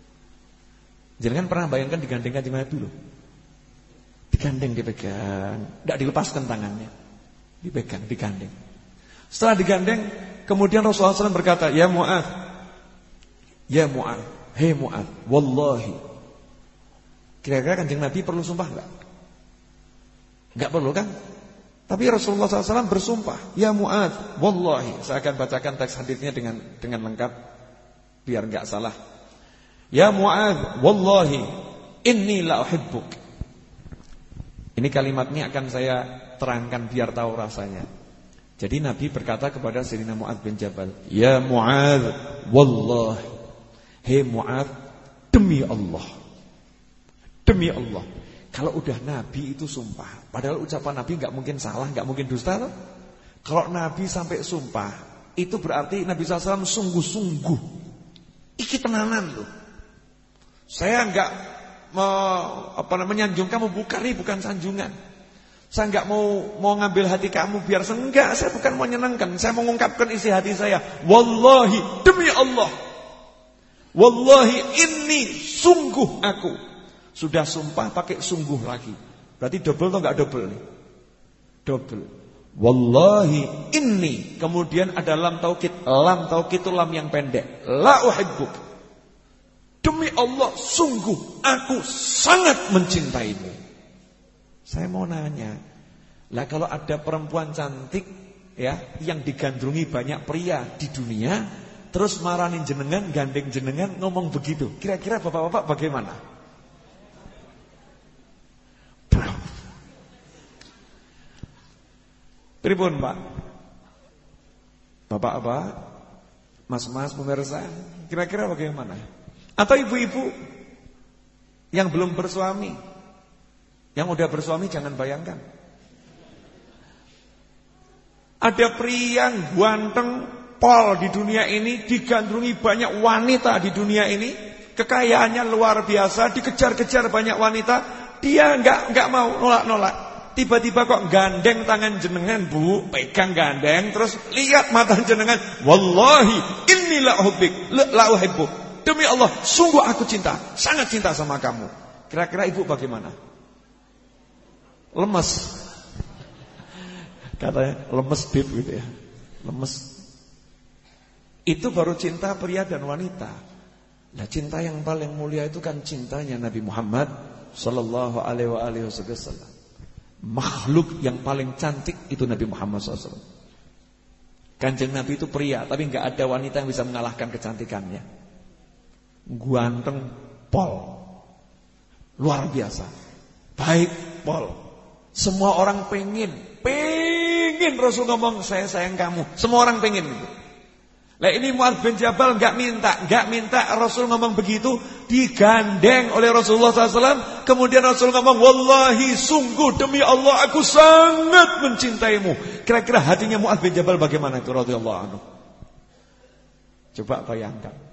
Jangan pernah bayangkan digandeng kanjeng Nabi loh. Digandeng, dipegang, tidak dilepaskan tangannya, dipegang, digandeng. Setelah digandeng, kemudian Rasulullah shallallahu alaihi wasallam berkata, Ya Mu'adz, Ya Mu'adz, hei Mu'adz, wallahi. Kira-kira kanjeng Nabi perlu sumpah enggak? Enggak perlu kan? Tapi Rasulullah shallallahu alaihi wasallam bersumpah, Ya Mu'adz, wallahi. Saya akan bacakan teks hadisnya dengan dengan lengkap biar enggak salah. Ya Mu'adz, wallahi, inni la uhibbuk. Ini kalimatnya akan saya terangkan biar tahu rasanya. Jadi Nabi berkata kepada Sayyidina Mu'adz bin Jabal, Ya Mu'adz, wallahi, hei Mu'adz, demi Allah, demi Allah. Kalau udah Nabi itu sumpah, padahal ucapan Nabi gak mungkin salah, gak mungkin dusta loh. Kalau Nabi sampai sumpah, itu berarti Nabi shallallahu alaihi wasallam sungguh-sungguh. Iki tenanan loh. Saya enggak me, apa namanya menyanjung kamu, bukan, ini bukan sanjungan. Saya enggak mau mau ngambil hati kamu biar enggak, saya bukan mau menyenangkan. Saya mau mengungkapkan isi hati saya. Wallahi, demi Allah. Wallahi inni, sungguh aku. Sudah sumpah pakai sungguh lagi. Berarti double atau enggak double nih? Double. Wallahi inni, kemudian ada lam taukid. Lam taukid itu lam yang pendek. La uhibbuk. Demi Allah, sungguh aku sangat mencintaimu. Saya mau nanya, lah kalau ada perempuan cantik ya yang digandrungi banyak pria di dunia, terus marahin jenengan, gandeng jenengan, ngomong begitu, kira-kira bapak-bapak bagaimana? Pripun Pak? Bapak-bapak, mas-mas pemirsa, kira-kira bagaimana? Atau ibu-ibu yang belum bersuami, yang udah bersuami jangan bayangkan. Ada pria yang ganteng pol di dunia ini, digandrungi banyak wanita di dunia ini, kekayaannya luar biasa, dikejar-kejar banyak wanita, dia enggak enggak mau nolak-nolak. Tiba-tiba kok gandeng tangan jenengan, Bu, pegang gandeng, terus lihat mata jenengan, wallahi inni la uhibbuk, la uhibbuk. Demi Allah, sungguh aku cinta, sangat cinta sama kamu. Kira-kira ibu bagaimana? Lemes. Katanya lemes bib gitu ya. Lemes. Itu baru cinta pria dan wanita. Nah, cinta yang paling mulia itu kan cintanya Nabi Muhammad sallallahu alaihi wasallam. Makhluk yang paling cantik itu Nabi Muhammad sallallahu alaihi wasallam. Kanjeng Nabi itu pria, tapi enggak ada wanita yang bisa mengalahkan kecantikannya. Ganteng pol, luar biasa, baik pol. Semua orang pengen, pengen Rasul ngomong saya sayang kamu. Semua orang pengen itu. Lah ini Mu'adz bin Jabal enggak minta, enggak minta Rasul ngomong begitu, digandeng oleh Rasulullah sallallahu alaihi wasallam. Kemudian Rasul ngomong, wallahi sungguh demi Allah aku sangat mencintaimu. Kira-kira hatinya Mu'adz bin Jabal bagaimana itu radhiyallahu anhu? Coba bayangkan.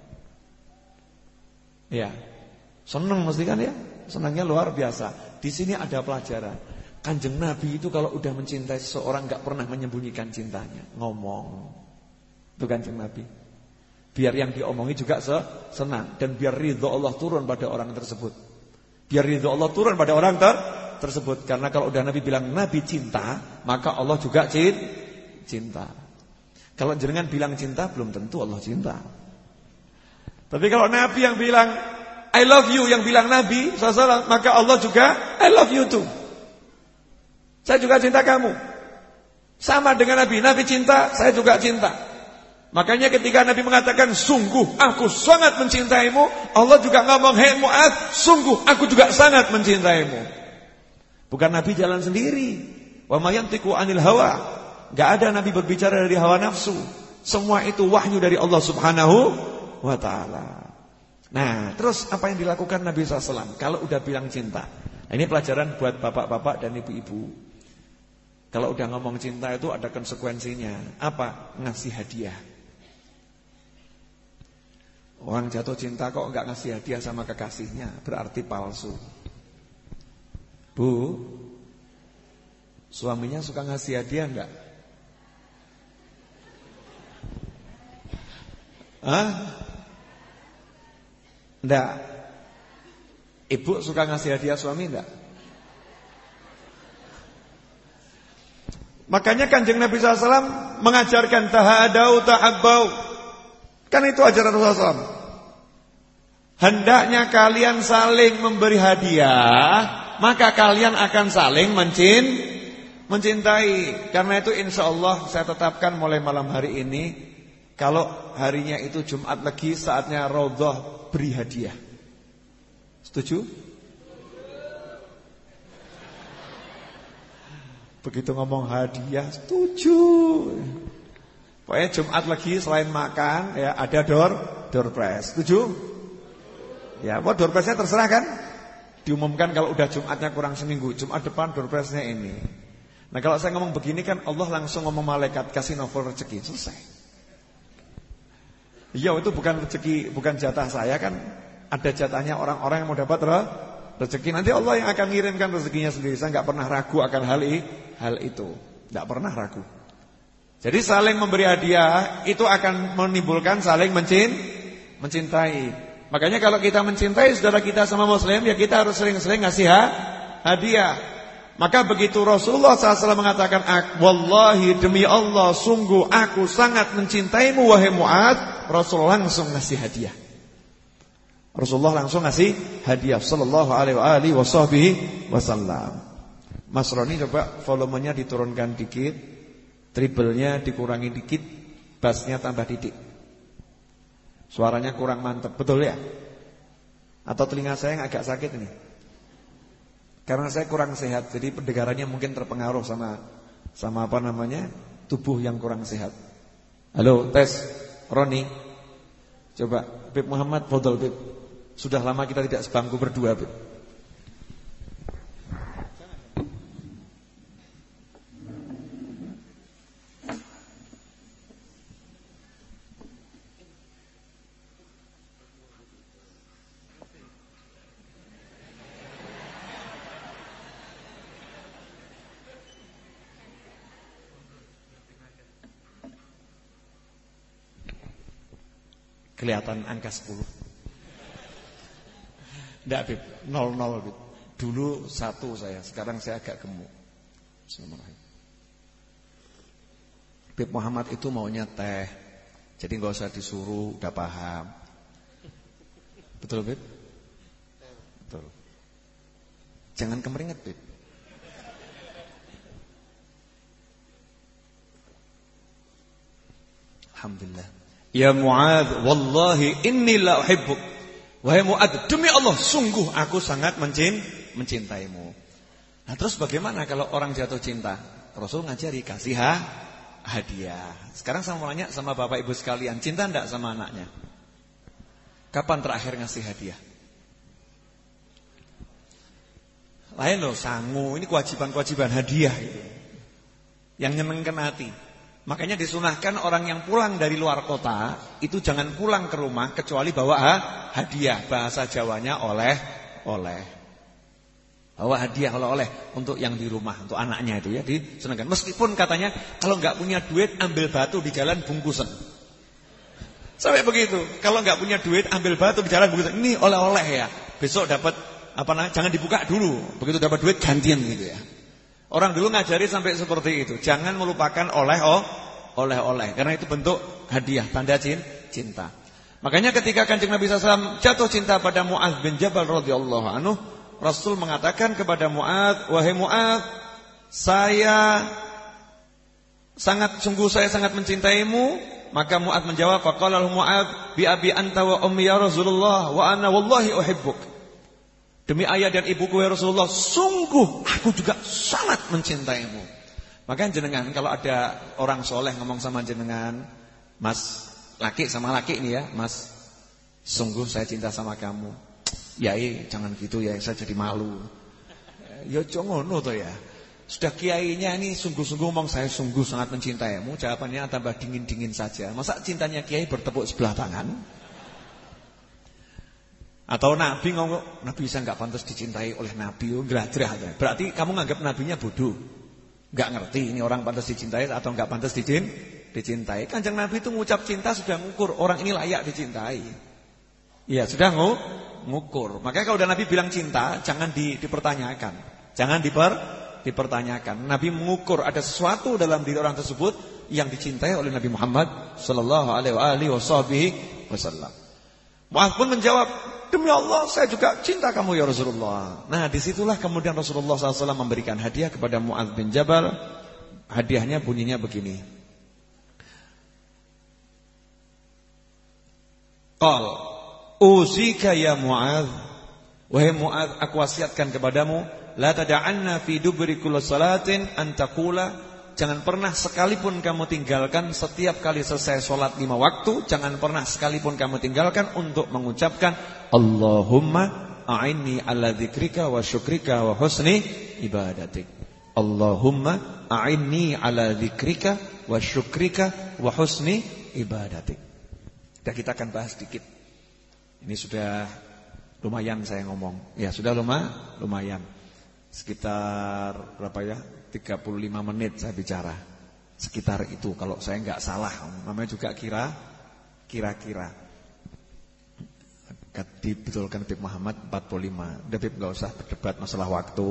Ya, senang mesti kan ya, senangnya luar biasa. Di sini ada pelajaran. Kanjeng Nabi itu kalau udah mencintai seseorang gak pernah menyembunyikan cintanya, ngomong. Itu Kanjeng Nabi. Biar yang diomongi juga senang dan biar ridho Allah turun pada orang tersebut. Biar ridho Allah turun pada orang ter tersebut. Karena kalau udah Nabi bilang Nabi cinta, maka Allah juga cinta. Kalau jenengan bilang cinta, belum tentu Allah cinta. Tapi kalau Nabi yang bilang I love you, yang bilang Nabi sallallahu alaihi wasallam, maka Allah juga I love you too. Saya juga cinta kamu. Sama dengan Nabi, Nabi cinta, saya juga cinta. Makanya ketika Nabi mengatakan sungguh aku sangat mencintaimu, Allah juga ngomong, hei Mu'adz, sungguh aku juga sangat mencintaimu. Bukan Nabi jalan sendiri. Wa ma yantiqu anil hawa. Gak ada Nabi berbicara dari hawa nafsu. Semua itu wahyu dari Allah Subhanahu wa ta'ala. Nah, terus apa yang dilakukan Nabi shallallahu alaihi wasallam kalau udah bilang cinta? Nah, ini pelajaran buat bapak-bapak dan ibu-ibu. Kalau udah ngomong cinta itu ada konsekuensinya. Apa? Ngasih hadiah. Orang jatuh cinta kok enggak ngasih hadiah sama kekasihnya, berarti palsu. Bu, suaminya suka ngasih hadiah enggak? Hah? Enggak. Ibu suka ngasih hadiah suami enggak? Makanya Kanjeng Nabi shallallahu alaihi wasallam mengajarkan tahadau tahabbau. Kan itu ajaran Rasulullah shallallahu alaihi wasallam. Hendaknya kalian saling memberi hadiah, maka kalian akan saling mencin, mencintai. Karena itu insya Allah saya tetapkan mulai malam hari ini, kalau harinya itu Jumat Legi, saatnya Raudhah beri hadiah. Setuju? Begitu ngomong hadiah, setuju. Pokoknya Jumat Legi selain makan, ya ada door, door prize. Setuju? Ya, buat door prize-nya terserah kan? Diumumkan kalau udah Jumatnya kurang seminggu, Jumat depan door prize-nya ini. Nah kalau saya ngomong begini kan Allah langsung ngomong malaikat kasih novel rezeki, selesai. Iya, itu bukan rezeki, bukan jatah saya kan. Ada jatahnya orang-orang yang mau dapat rezeki. Nanti Allah yang akan ngirimkan rezekinya sendiri. Saya nggak pernah ragu akan hal ini, hal itu. Nggak pernah ragu. Jadi saling memberi hadiah itu akan menimbulkan saling mencin, mencintai. Makanya kalau kita mencintai saudara kita sama muslim, ya kita harus sering-sering ngasih hadiah. Maka begitu Rasulullah shallallahu alaihi wasallam mengatakan, wallahi demi Allah, sungguh aku sangat mencintaimu wahai Mu'adz, Rasul langsung ngasih hadiah. Rasulullah langsung ngasih hadiah sallallahu alaihi wasallam. Mas Roni coba volumenya diturunkan dikit, treble-nya dikurangi dikit, bass-nya tambah didik. Suaranya kurang mantap, betul ya? Atau telinga saya yang agak sakit ini? Karena saya kurang sehat, jadi pendengarannya mungkin terpengaruh sama sama apa namanya? Tubuh yang kurang sehat. Halo, tes Roni. Coba Bib Muhammad, fadhol Bib. Sudah lama kita tidak sebangku berdua, Bib. Kelihatan angka sepuluh. Enggak, Bib, nol nol, Bib. Dulu satu saya, sekarang saya agak gemuk. Bismillahirrahmanirrahim. Bib Muhammad itu maunya teh, jadi enggak usah disuruh, udah paham. Betul, Bib? Betul. Jangan kemeringet, Bib. Alhamdulillah. Ya Mu'adz, wallahi inni la uhibbuk. Wahai Mu'adz, demi Allah, sungguh aku sangat mencin, mencintaimu. Nah terus bagaimana kalau orang jatuh cinta? Rasul ngajari kasih ha, hadiah. Sekarang saya mau nanya sama bapak ibu sekalian, cinta enggak sama anaknya? Kapan terakhir ngasih hadiah? Lain loh, sangu, ini kewajiban-kewajiban hadiah gitu, yang nyenengkan hati. Makanya disunahkan orang yang pulang dari luar kota itu jangan pulang ke rumah kecuali bawa ha, hadiah. Bahasa Jawanya oleh-oleh. Bawa hadiah oleh-oleh untuk yang di rumah, untuk anaknya itu ya disenangkan. Meskipun katanya kalau nggak punya duit ambil batu di jalan bungkusan. Sampai begitu. Kalau nggak punya duit ambil batu di jalan bungkusan. Ini oleh-oleh ya. Besok dapat apa namanya? Jangan dibuka dulu. Begitu dapat duit gantian gitu ya. Orang dulu ngajari sampai seperti itu. Jangan melupakan oleh oh, oleh-oleh. Karena itu bentuk hadiah, tanda cinta. Makanya ketika Kanjeng Nabi shallallahu alaihi wasallam jatuh cinta pada Mu'adz bin Jabal radhiyallahu anhu, Rasul mengatakan kepada Mu'adz, wahai Mu'adz, saya sangat sungguh saya sangat mencintaimu. Maka Mu'adz menjawab, faqala lahu Mu'adz, bi abi anta wa ummi ya Rasulullah, wa ana wallahi uhibbuk. Demi ayah dan ibuku ya Rasulullah, sungguh aku juga sangat mencintaimu. Maka jenengan kalau ada orang soleh ngomong sama jenengan, Mas laki sama laki ini ya, Mas Sungguh saya cinta sama kamu. Yai, jangan gitu ya, saya jadi malu. Ya jangan ngono to ya. Sudah kiainya ini sungguh-sungguh ngomong saya sungguh sangat mencintaimu, jawabannya tambah dingin-dingin saja. Masa cintanya kiai bertepuk sebelah tangan? Atau nabi ngomong, nabi bisa enggak pantas dicintai oleh nabi, glajrah. Berarti kamu nganggap nabinya bodoh. Enggak ngerti ini orang pantas dicintai atau enggak pantas dicin, dicintai. Kanjeng Nabi itu ngucap cinta sudah ngukur orang ini layak dicintai. Iya, sudah ngu, ngukur. Makanya kalau udah Nabi bilang cinta, jangan di, dipertanyakan. Jangan diper, dipertanyakan. Nabi mengukur ada sesuatu dalam diri orang tersebut yang dicintai oleh Nabi Muhammad sallallahu alaihi wasallam. Mu'adz pun menjawab, demi Allah saya juga cinta kamu ya Rasulullah. Nah disitulah kemudian Rasulullah sallallahu alaihi wasallam memberikan hadiah kepada Mu'adz bin Jabal. Hadiahnya bunyinya begini. Qal uzika ya Mu'adz, wahai Mu'adz, aku wasiatkan kepadamu, la tada'anna fi dubri kulli salatin an taqula, jangan pernah sekalipun kamu tinggalkan setiap kali selesai sholat lima waktu, jangan pernah sekalipun kamu tinggalkan untuk mengucapkan Allahumma a'inni ala dzikrika wa syukrika wa husni ibadatik. Allahumma a'inni ala dzikrika wa syukrika wa husni ibadatik. Dan kita akan bahas sedikit. Ini sudah lumayan saya ngomong. Ya sudah luma, lumayan. Sekitar berapa ya? tiga puluh lima menit saya bicara. Sekitar itu kalau saya enggak salah. Namanya juga kira kira-kira. Dibetulkan Habib Muhammad empat puluh lima. Udah Habib enggak usah berdebat masalah waktu.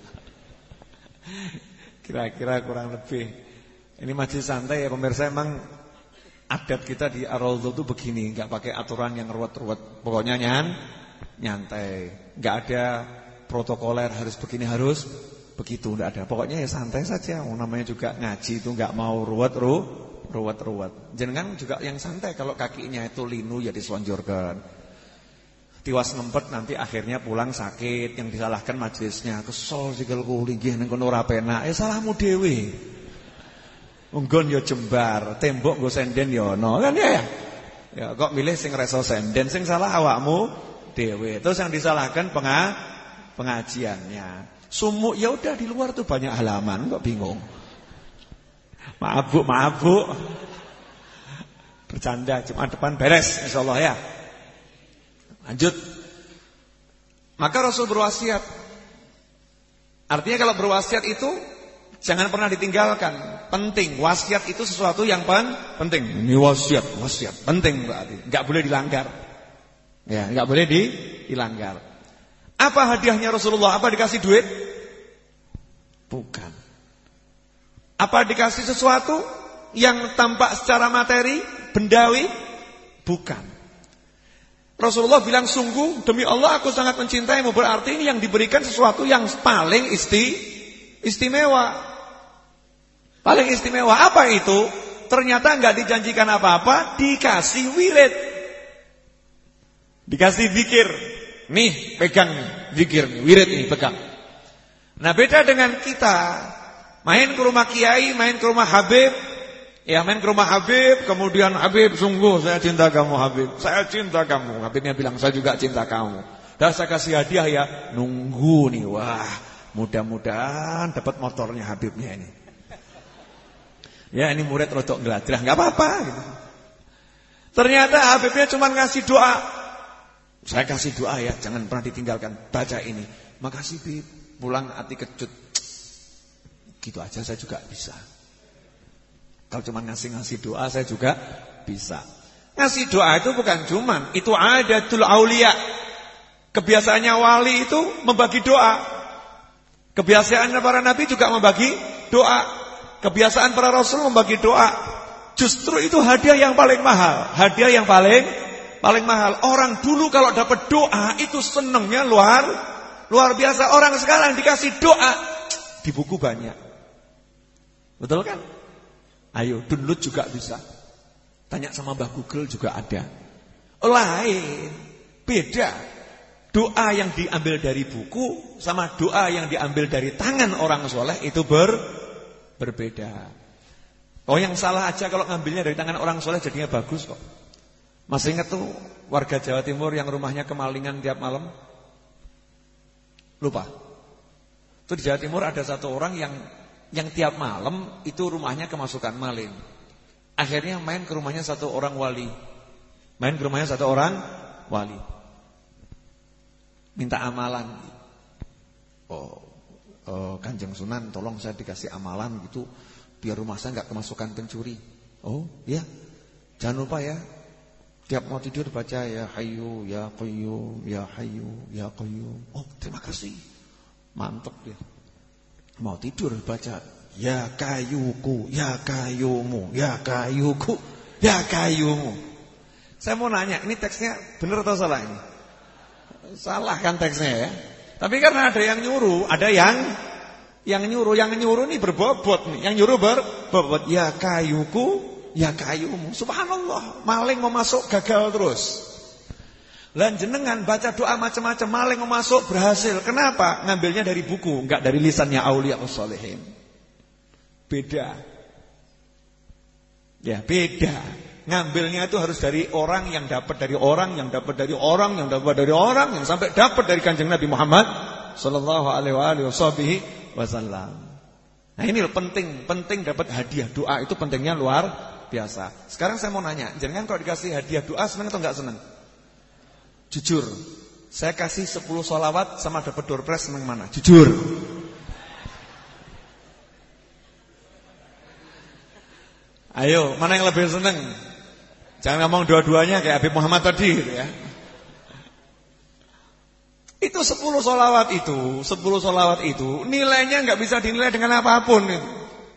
Kira-kira kurang lebih. Ini majelis santai ya pemirsa, emang adat kita di Ar-Raudhah itu begini, enggak pakai aturan yang ruwet-ruwet. Pokoknya nyan, nyantai. Enggak ada protokoler harus begini harus begitu, enggak ada. Pokoknya ya santai saja. Namanya juga ngaji itu enggak mau ruwet-ruwet, ruwet-ruwet. Jenengan juga yang santai, kalau kakinya itu linu ya diselonjorkan. Tiwas ngempet nanti akhirnya pulang sakit, yang disalahkan majelisnya. Kesel sikilku linggih ning kono ora penak. Eh salahmu dhewe. Unggon ya jembar, tembok nggo senden ya ono, kan ya. Ya kok milih sing reso senden, sing salah awakmu dhewe. Terus yang disalahkan penga, pengajiannya. Sumuk ya udah di luar tuh banyak halaman, kok bingung. Maaf Bu, maaf Bu. Bercanda, Jumat depan beres insyaallah ya. Lanjut. Maka Rasul berwasiat. Artinya kalau berwasiat itu jangan pernah ditinggalkan. Penting, wasiat itu sesuatu yang pen, penting. Ini wasiat, wasiat penting berarti. Enggak boleh dilanggar. Ya, enggak boleh di, dilanggar. Apa hadiahnya Rasulullah? Apa dikasih duit? Bukan. Apa dikasih sesuatu yang tampak secara materi, bendawi? Bukan. Rasulullah bilang, sungguh demi Allah aku sangat mencintaimu. Berarti ini yang diberikan sesuatu yang paling isti, istimewa. Paling istimewa. Apa itu? Ternyata enggak dijanjikan apa-apa, dikasih wirid. Dikasih zikir. Nih, pegang zikir nih, wirid ini pegang. Nah, beda dengan kita main ke rumah kiai, main ke rumah Habib. Ya, main ke rumah Habib, kemudian Habib, sungguh saya cinta kamu Habib. Saya cinta kamu. Habibnya bilang, saya juga cinta kamu. Dan saya kasih hadiah ya, nunggu nih. Wah, mudah-mudahan dapat motornya Habibnya ini. Ya, ini murid rodok glajrah, enggak apa-apa gitu. Ternyata Habibnya cuma ngasih doa. Saya kasih doa ya, jangan pernah ditinggalkan. Baca ini. Makasih Bib. Pulang hati kecut. Gitu aja saya juga bisa. Kalau cuma ngasih-ngasih doa saya juga bisa. Ngasih doa itu bukan cuman, itu adatul aulia. Kebiasaannya wali itu membagi doa. Kebiasaan para nabi juga membagi doa. Kebiasaan para rasul membagi doa. Justru itu hadiah yang paling mahal. Hadiah yang paling paling mahal. Orang dulu kalau dapat doa itu senengnya luar luar biasa. Orang sekarang dikasih doa di buku banyak. Betul kan? Ayo download juga bisa. Tanya sama Mbah Google juga ada. Lain, beda. Doa yang diambil dari buku sama doa yang diambil dari tangan orang soleh itu ber, berbeda. Oh yang salah aja kalau ngambilnya dari tangan orang soleh jadinya bagus kok. Masih ingat tuh warga Jawa Timur yang rumahnya kemalingan tiap malam? Lupa. Tuh di Jawa Timur ada satu orang yang yang tiap malam itu rumahnya kemasukan maling. Akhirnya main ke rumahnya satu orang wali. Main ke rumahnya satu orang wali. Minta amalan. Oh, oh Kanjeng Sunan, tolong saya dikasih amalan gitu biar rumah saya enggak kemasukan pencuri. Oh, ya. Jangan lupa ya. Tiap mau tidur baca ya Hayyu ya Qayyum ya Hayyu ya Qayyum. Oh, terima kasih. Mantap dia. Mau tidur baca ya kayuku ya kayumu ya kayuku ya kayumu. Saya mau nanya, ini teksnya benar atau salah ini? Salah kan teksnya ya. Tapi karena ada yang nyuruh, ada yang yang nyuruh, yang nyuruh nih berbobot nih. Yang nyuruh berbobot ya kayuku ya kayumu. Subhanallah, maling mau masuk gagal terus. Lan jenengan baca doa macam-macam, maling mau masuk berhasil. Kenapa? Ngambilnya dari buku, enggak dari lisannya auliya sholihin. Beda. Ya, beda. Ngambilnya itu harus dari orang yang dapat dari orang, yang dapat dari orang, yang dapat dari orang, yang sampai dapat dari Kanjeng Nabi Muhammad sallallahu alaihi wasallam. Nah, ini loh penting, penting dapat hadiah doa itu pentingnya luar biasa. Sekarang saya mau nanya, jangan kalau dikasih hadiah doa senang atau enggak senang? Jujur, saya kasih sepuluh sholawat sama dapat door prize senang mana? Jujur. Ayo, mana yang lebih senang? Jangan ngomong dua-duanya kayak Habib Muhammad tadi gitu ya. Itu sepuluh sholawat itu, sepuluh sholawat itu nilainya nggak bisa dinilai dengan apapun itu.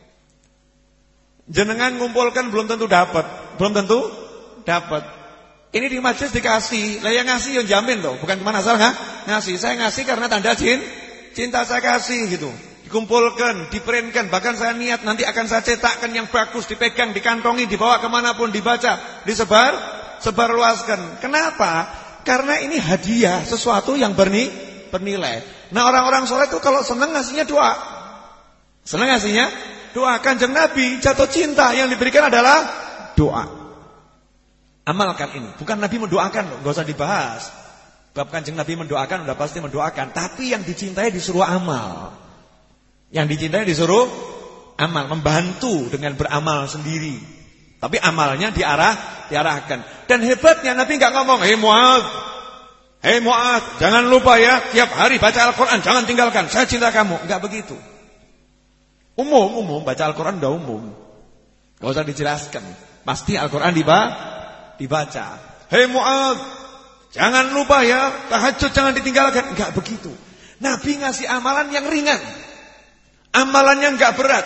Jenengan ngumpulkan belum tentu dapat, belum tentu dapat. Ini di majelis dikasih, lah yang ngasih yang jamin loh, bukan cuma asal nggak ngasih. Saya ngasih karena tanda jin, cinta saya kasih gitu. Dikumpulkan, diprintkan, bahkan saya niat nanti akan saya cetakkan yang bagus, dipegang, dikantongi, dibawa kemanapun, dibaca, disebar, sebar luaskan. Kenapa? Karena ini hadiah, sesuatu yang berni, bernilai. Nah orang-orang soleh itu kalau senang ngasihnya doa, senang ngasihnya doa. Kanjeng Nabi jatuh cinta yang diberikan adalah doa. Amalkan ini, bukan Nabi mendoakan loh, gak usah dibahas. Bab Kanjeng Nabi mendoakan udah pasti mendoakan, tapi yang dicintai disuruh amal. Yang dicintai disuruh amal, membantu dengan beramal sendiri. Tapi amalnya diarah, diarahkan. Dan hebatnya Nabi enggak ngomong, "Hei Mu'adz, hei Mu'adz, jangan lupa ya tiap hari baca Al-Qur'an, jangan tinggalkan. Saya cinta kamu." Enggak begitu. Umum, umum baca Al-Qur'an udah umum. Enggak usah dijelaskan. Pasti Al-Qur'an dibaca. dibaca. "Hei Mu'adz, jangan lupa ya tahajud jangan ditinggalkan." Enggak begitu. Nabi ngasih amalan yang ringan. Amalannya enggak berat.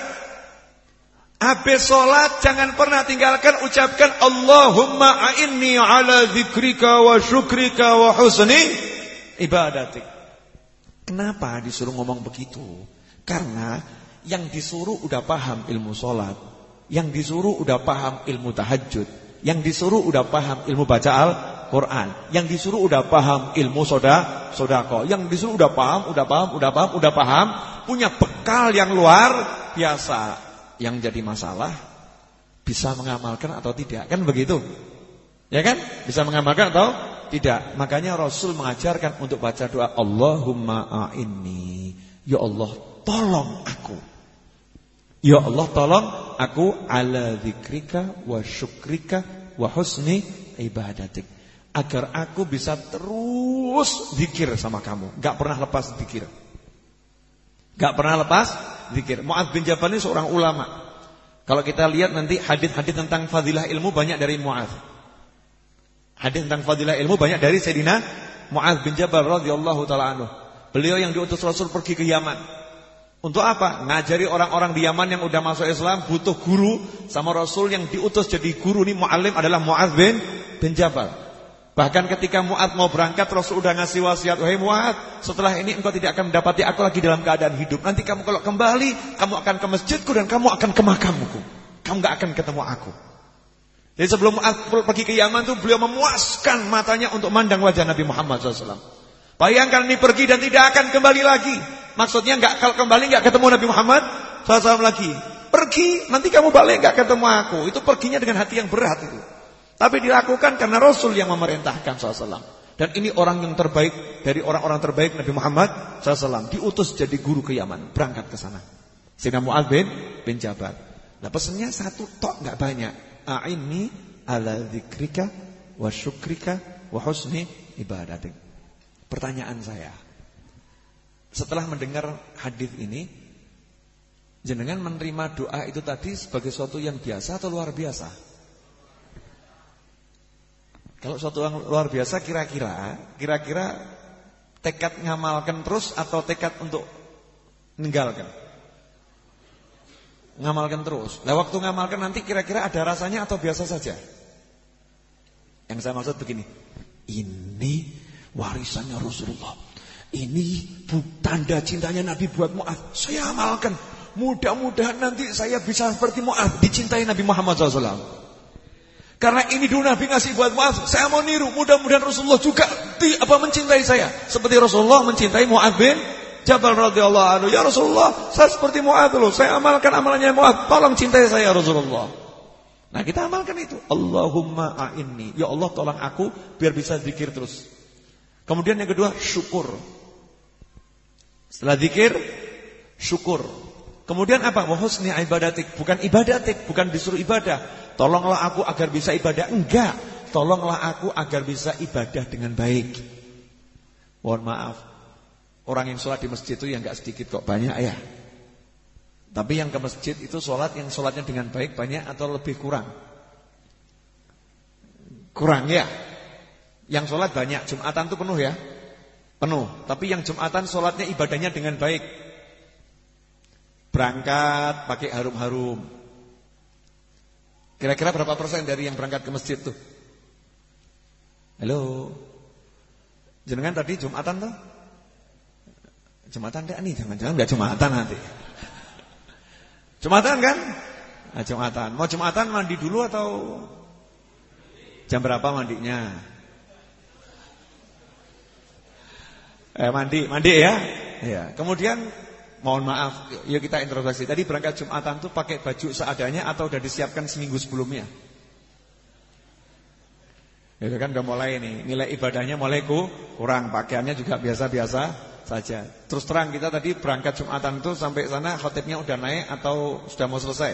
Habis sholat jangan pernah tinggalkan ucapkan Allahumma a'inni ala dzikrika wa syukrika wa husni ibadatik. Kenapa disuruh ngomong begitu? Karena yang disuruh udah paham ilmu sholat, yang disuruh udah paham ilmu tahajud, yang disuruh udah paham ilmu baca Al-Quran, yang disuruh udah paham ilmu soda, sodako, yang disuruh udah paham, udah paham, udah paham, udah paham, punya bekal yang luar biasa. Yang jadi masalah bisa mengamalkan atau tidak, kan begitu? Ya kan? Bisa mengamalkan atau tidak. Makanya Rasul mengajarkan untuk baca doa Allahumma a'inni, ya Allah tolong aku, ya Allah tolong aku ala dzikrika wa syukrika wa husni ibadatik, agar aku bisa terus zikir sama kamu, gak pernah lepas zikir, gak pernah lepas zikir. Mu'adz bin Jabal ini seorang ulama. Kalau kita lihat nanti hadis-hadis tentang fadilah ilmu banyak dari Mu'adz. Hadis tentang fadilah ilmu banyak dari Sayyidina Mu'adz bin Jabal radhiyallahu taala anhu. Beliau yang diutus Rasul pergi ke Yaman. Untuk apa? Ngajari orang-orang di Yaman yang udah masuk Islam, butuh guru, sama Rasul yang diutus jadi guru ini muallim adalah Mu'adz bin, bin Jabal. Bahkan ketika Mu'adz mau berangkat, Rasul udah ngasih wasiat, "Wahai Mu'adz, setelah ini engkau tidak akan mendapati aku lagi dalam keadaan hidup. Nanti kamu kalau kembali, kamu akan ke masjidku dan kamu akan ke makamku. Kamu gak akan ketemu aku." Jadi sebelum Mu'adz pergi ke Yaman tuh beliau memuaskan matanya untuk mandang wajah Nabi Muhammad shallallahu alaihi wasallam. Bayangkan ini pergi dan tidak akan kembali lagi. Maksudnya enggak, kalau kembali enggak ketemu Nabi Muhammad shallallahu alaihi wasallam lagi. Pergi, nanti kamu balik enggak ketemu aku. Itu perginya dengan hati yang berat itu. Tapi dilakukan karena Rasul yang memerintahkan sallallahu alaihi wasallam. Dan ini orang yang terbaik dari orang-orang terbaik Nabi Muhammad sallallahu alaihi wasallam. Diutus jadi guru ke Yaman, berangkat ke sana. Sayyidina Mu'adz bin, bin Jabal. Nah pesannya satu tok enggak banyak. A'inni ala dzikrika wa syukrika wa husni ibadatik. Pertanyaan saya, setelah mendengar hadis ini, jenengan menerima doa itu tadi sebagai sesuatu yang biasa atau luar biasa? Kalau sesuatu yang luar biasa kira-kira, kira-kira tekad ngamalkan terus atau tekad untuk meninggalkan? Ngamalkan terus. Nah waktu ngamalkan nanti kira-kira ada rasanya atau biasa saja? Yang saya maksud begini, ini warisannya Rasulullah. Ini tanda cintanya Nabi buat Mu'adz. Saya amalkan. Mudah-mudahan nanti saya bisa seperti Mu'adz, dicintai Nabi Muhammad sallallahu alaihi wasallam. Karena ini dulu Nabi ngasih buat Mu'adz. Saya mau niru. Mudah-mudahan Rasulullah juga di, apa mencintai saya. Seperti Rasulullah mencintai Mu'adz bin Jabal radhiyallahu anhu. Ya Rasulullah, saya seperti Mu'adz loh. Saya amalkan amalannya Mu'adz. Tolong cintai saya Rasulullah. Nah kita amalkan itu. Allahumma a'inni. Ya Allah tolong aku biar bisa zikir terus. Kemudian yang kedua syukur. Setelah zikir syukur. Kemudian apa? Wa husni ibadatik. Bukan ibadatik, bukan disuruh ibadah. Tolonglah aku agar bisa ibadah. Enggak. Tolonglah aku agar bisa ibadah dengan baik. Mohon maaf, orang yang sholat di masjid itu yang enggak sedikit kok, banyak ya. Tapi yang ke masjid itu sholat, yang sholatnya dengan baik banyak atau lebih kurang? Kurang ya. Yang sholat banyak, Jumatan itu penuh ya. Penuh. Tapi yang Jumatan sholatnya ibadahnya dengan baik. Berangkat pakai harum-harum. Kira-kira berapa persen dari yang berangkat ke masjid tuh? Halo. Jenengan tadi Jumatan tuh? Jumatan enggak nih, jangan-jangan enggak Jumatan nanti. Jumatan kan? Nah, Jumatan. Mau Jumatan mandi dulu atau jam berapa mandinya? Eh mandi, mandi ya. Ya. Kemudian mohon maaf, yuk kita introspeksi. Tadi berangkat Jumatan tuh pakai baju seadanya atau udah disiapkan seminggu sebelumnya? Itu kan udah mulai nih, nilai ibadahnya mulai kurang, pakaiannya juga biasa-biasa saja. Terus terang kita tadi berangkat Jumatan itu sampai sana khotibnya udah naik atau sudah mau selesai?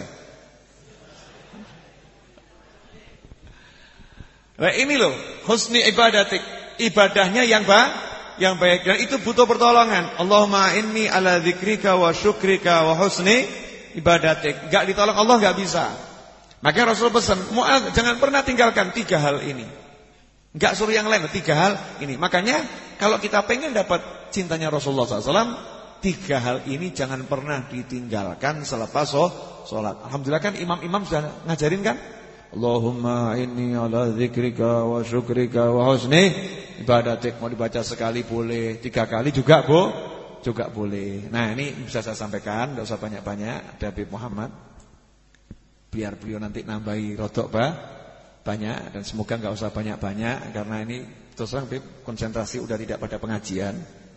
Nah ini loh, husni ibadatik, ibadahnya yang baik, yang baik, dan itu butuh pertolongan. Allahumma inni ala dzikrika wa syukrika wa husni ibadatik. Enggak ditolong Allah enggak bisa. Makanya Rasul pesan, Mu'adz jangan pernah tinggalkan tiga hal ini. Enggak suruh yang lain, tiga hal ini. Makanya kalau kita pengen dapat cintanya Rasulullah sallallahu alaihi wasallam, tiga hal ini jangan pernah ditinggalkan selepas sholat. Alhamdulillah kan imam-imam sudah ngajarin kan? Allahumma inni ala dzikrika wa syukrika wa husni ibadatik. Mau dibaca sekali boleh, tiga kali juga bo, juga boleh. Nah ini bisa saya sampaikan, tidak usah banyak-banyak. Ada Habib Muhammad, biar beliau nanti nambahi rodok bah, banyak. Dan semoga nggak usah banyak-banyak, karena ini terus terang Habib konsentrasi udah tidak pada pengajian.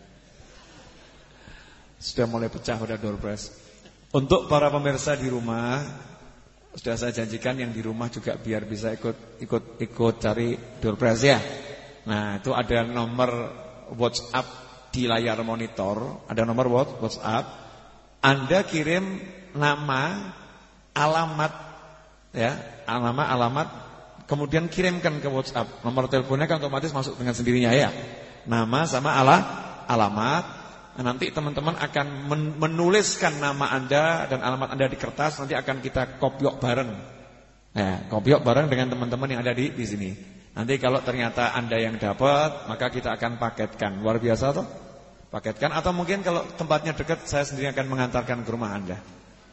Sudah mulai pecah pada door prize. Untuk para pemirsa di rumah, sudah saya janjikan yang di rumah juga biar bisa ikut ikut ikut cari door prize ya. Nah itu ada nomor WhatsApp di layar monitor, ada nomor WhatsApp. Anda kirim nama, alamat, ya, nama, alamat, kemudian kirimkan ke WhatsApp. Nomor teleponnya kan otomatis masuk dengan sendirinya ya. Nama sama ala, alamat. Nanti teman-teman akan menuliskan nama Anda dan alamat Anda di kertas. Nanti akan kita kopiok bareng. Nah, kopiok bareng dengan teman-teman yang ada di di sini. Nanti kalau ternyata Anda yang dapat, maka kita akan paketkan. Luar biasa toh? Paketkan. Atau mungkin kalau tempatnya dekat, saya sendiri akan mengantarkan ke rumah Anda.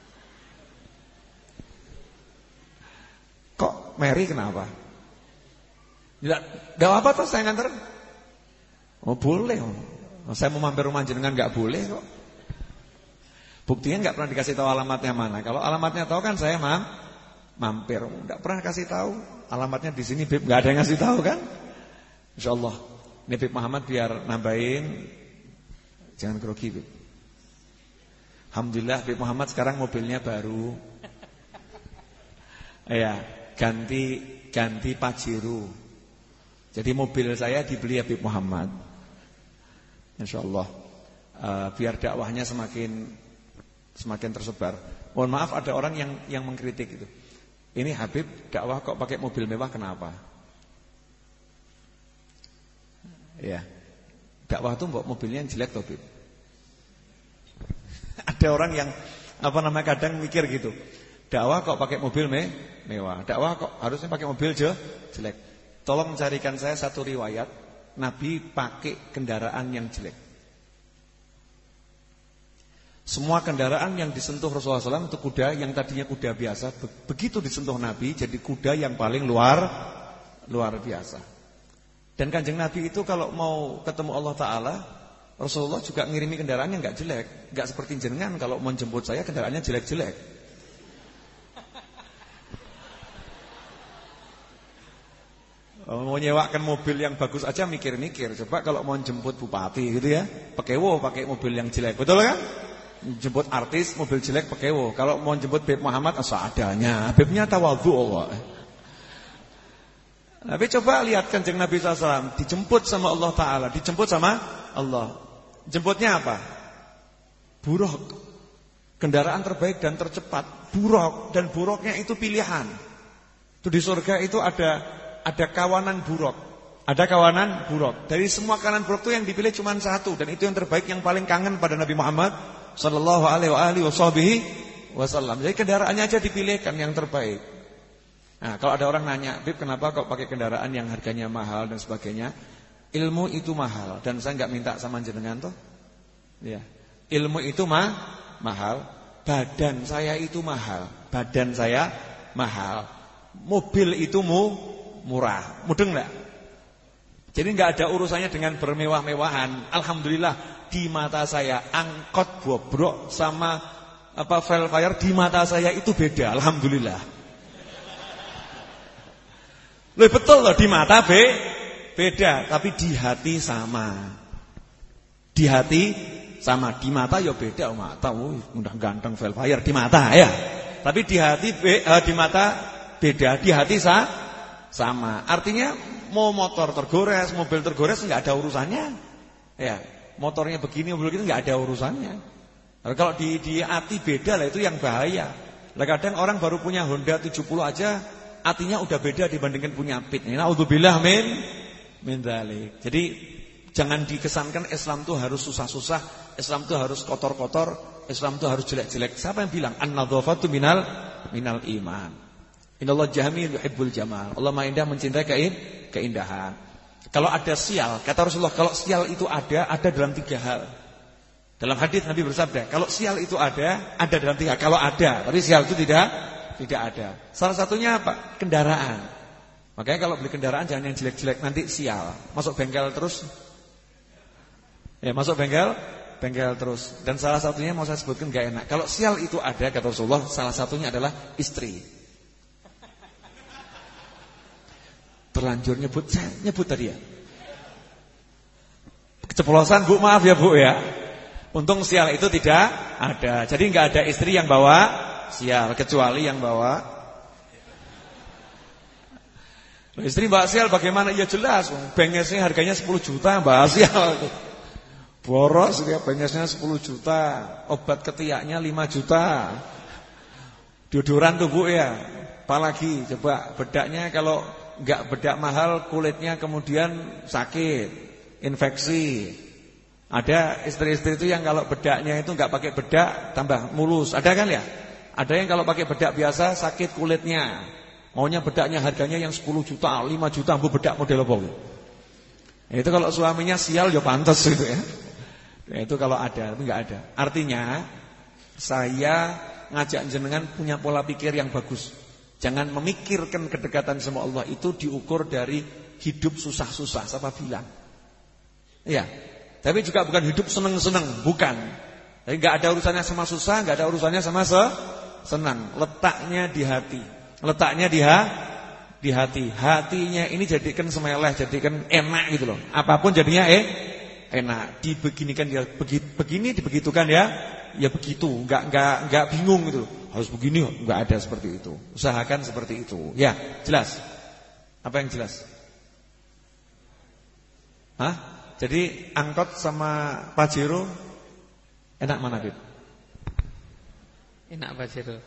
Kok Mary kenapa? Tidak, tidak apa toh saya ngantar? Oh boleh. Oh, saya mau mampir rumah jenengan nggak boleh kok. Buktinya nggak pernah dikasih tahu alamatnya mana. Kalau alamatnya tahu kan saya mam, mampir. Nggak pernah kasih tahu alamatnya di sini, Bib. Nggak ada yang ngasih tahu kan? Insyaallah. Ini Bib Muhammad biar nambahin. Jangan grogi, Bib. Alhamdulillah Bib Muhammad sekarang mobilnya baru. Ya, ganti ganti Pajero. Jadi mobil saya dibeli Habib Muhammad. Insyaallah uh, biar dakwahnya semakin semakin tersebar. Mohon maaf ada orang yang yang mengkritik itu. Ini Habib dakwah kok pakai mobil mewah kenapa? Ya. Dakwah itu mbok mobilnya yang jelek toh, Habib. Ada orang yang apa namanya kadang mikir gitu. Dakwah kok pakai mobil me mewah. Dakwah kok harusnya pakai mobil je jelek. Tolong carikan saya satu riwayat Nabi pakai kendaraan yang jelek. Semua kendaraan yang disentuh Rasulullah shallallahu alaihi wasallam itu kuda yang tadinya kuda biasa, begitu disentuh Nabi jadi kuda yang paling luar luar biasa. Dan Kanjeng Nabi itu kalau mau ketemu Allah Ta'ala, Rasulullah juga ngirimi kendaraan yang gak jelek. Gak seperti jenengan kalau mau jemput saya kendaraannya jelek-jelek. Mau nyewakan mobil yang bagus aja mikir-mikir. Coba kalau mau jemput bupati gitu ya, pekewo pakai mobil yang jelek, betul kan? Jemput artis mobil jelek pekewo. Kalau mau jemput Habib Muhammad seadanya. Habibnya tawadhu Allah. Tapi coba lihat Kanjeng Nabi sallallahu alaihi wasallam dijemput sama Allah Ta'ala, dijemput sama Allah. Jemputnya apa? Buruk. Kendaraan terbaik dan tercepat. Buruk. Dan buruknya itu pilihan. Itu di surga itu ada ada kawanan buruk. Ada kawanan buruk. Dari semua kawanan buruk itu yang dipilih cuma satu. Dan itu yang terbaik, yang paling kangen pada Nabi Muhammad sallallahu alaihi wasallam. Jadi kendaraannya aja dipilihkan yang terbaik. Nah, kalau ada orang nanya, Bib kenapa kok pakai kendaraan yang harganya mahal dan sebagainya? Ilmu itu mahal dan saya enggak minta sama jenengan toh. Ya. Ilmu itu mah mahal, badan saya itu mahal, badan saya mahal. Mobil itu mu murah, mudeng enggak? Jadi enggak ada urusannya dengan bermewah-mewahan. Alhamdulillah di mata saya angkot bobrok sama apa Velfire di mata saya itu beda, alhamdulillah. Loh betul loh di mata be, beda, tapi di hati sama. Di hati sama, di mata ya beda, mata oh, udah ganteng Velfire di mata ya. Tapi di hati be, eh, di mata beda, di hati sa, sama. Artinya mau motor tergores, mobil tergores enggak ada urusannya. Ya, motornya begini, mobil begini enggak ada urusannya. Tapi kalau di di hati beda lah itu yang bahaya. Lah kadang orang baru punya Honda tujuh puluh aja artinya udah beda dibandingkan punya Pit. Naudzubillah min min dzalik. Jadi jangan dikesankan Islam itu harus susah-susah, Islam itu harus kotor-kotor, Islam itu harus jelek-jelek. Siapa yang bilang an-nadzafatu minal minal iman? Innallaha jamil yuhibbul jamal. Allah Maha Indah mencintai kein, keindahan. Kalau ada sial, kata Rasulullah, kalau sial itu ada, ada dalam tiga hal. Dalam hadis Nabi bersabda, kalau sial itu ada, ada dalam tiga. Kalau ada, tapi sial itu tidak Tidak ada. Salah satunya apa? Kendaraan. Makanya kalau beli kendaraan jangan yang jelek-jelek, nanti sial. Masuk bengkel terus. Ya, masuk bengkel, bengkel terus. Dan salah satunya mau saya sebutkan gak enak. Kalau sial itu ada, kata Rasulullah, salah satunya adalah istri. Terlanjur nyebut, saya nyebut tadi ya. Keceplosan Bu, maaf ya Bu ya. Untung sial itu tidak ada. Jadi gak ada istri yang bawa sial, kecuali yang bawa istri mbak sial bagaimana? Ya jelas, bengesnya harganya sepuluh juta mbak sial. Boros dia bengesnya sepuluh juta, obat ketiaknya lima juta. Deodoran tuh Bu ya. Apalagi coba bedaknya kalau enggak bedak mahal kulitnya kemudian sakit, infeksi. Ada istri-istri itu yang kalau bedaknya itu enggak pakai bedak tambah mulus, ada kan ya? Ada yang kalau pakai bedak biasa sakit kulitnya. Maunya bedaknya harganya yang sepuluh juta, lima juta, bu bedak model apa gitu. Itu kalau suaminya sial ya pantas gitu ya. Itu kalau ada, tapi enggak ada. Artinya saya ngajak jenengan punya pola pikir yang bagus. Jangan memikirkan kedekatan sama Allah itu diukur dari hidup susah-susah. Siapa bilang? Iya. Tapi juga bukan hidup seneng-seneng, bukan. Jadi enggak ada urusannya sama susah, enggak ada urusannya sama se senang. Letaknya di hati. Letaknya di ha di hati. Hatinya ini jadikan semeleh, jadikan enak gitu loh. Apapun jadinya eh enak. Dibeginikan ya begini, dibegitukan ya ya begitu. Enggak enggak enggak bingung gitu. Harus begini, enggak ada seperti itu. Usahakan seperti itu. Ya, jelas. Apa yang jelas? Hah? Jadi angkot sama Pajero enak mana, Bib? Enak Pajero.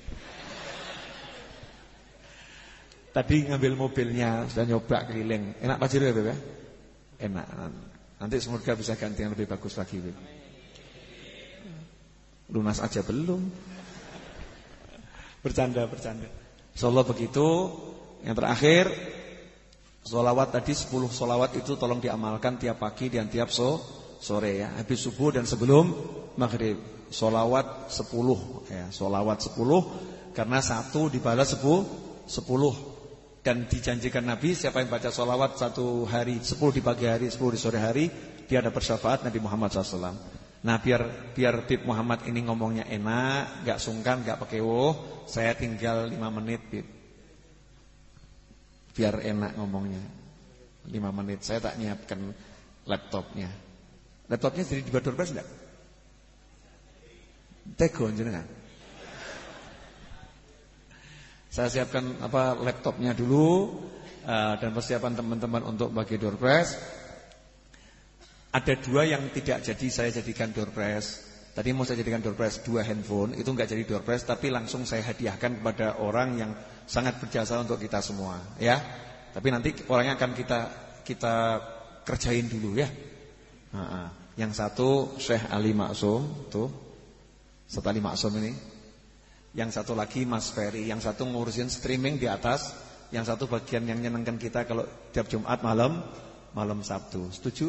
Tadi ngambil mobilnya, sudah nyoba keliling. Enak Pajero ya, Bib ya? Enak. Nanti semoga bisa ganti yang lebih bagus lagi, Bib. Lunas aja belum. Bercanda, bercanda. Insyaallah begitu. Yang terakhir, sholawat tadi sepuluh sholawat itu tolong diamalkan tiap pagi dan tiap so, sore ya. Habis subuh dan sebelum maghrib. Sholawat sepuluh ya. Sholawat sepuluh karena satu dibalas sepuluh. Dan dijanjikan Nabi, siapa yang baca sholawat satu hari, sepuluh di pagi hari, sepuluh di sore hari, dia ada bersyafaat Nabi Muhammad shallallahu alaihi wasallam. Nah biar biar Bib Muhammad ini ngomongnya enak, gak sungkan, gak pakewo, saya tinggal lima menit Bib. Biar enak ngomongnya lima menit, saya tak nyiapkan laptopnya. Laptopnya jadi di door prize enggak? Tego jenengan. Saya siapkan apa laptopnya dulu uh, dan persiapan teman-teman untuk bagi door prize. Ada dua yang tidak jadi saya jadikan door prize. Tadi mau saya jadikan door prize dua handphone, itu enggak jadi door prize tapi langsung saya hadiahkan kepada orang yang sangat berjasa untuk kita semua, ya. Tapi nanti orangnya akan kita kita kerjain dulu ya. Nah, yang satu Syekh Ali Maksum, tuh. Ustaz Ali Maksum ini. Yang satu lagi Mas Ferry, yang satu ngurusin streaming di atas, yang satu bagian yang nyenengkan kita kalau tiap Jumat malam, malam Sabtu. Setuju?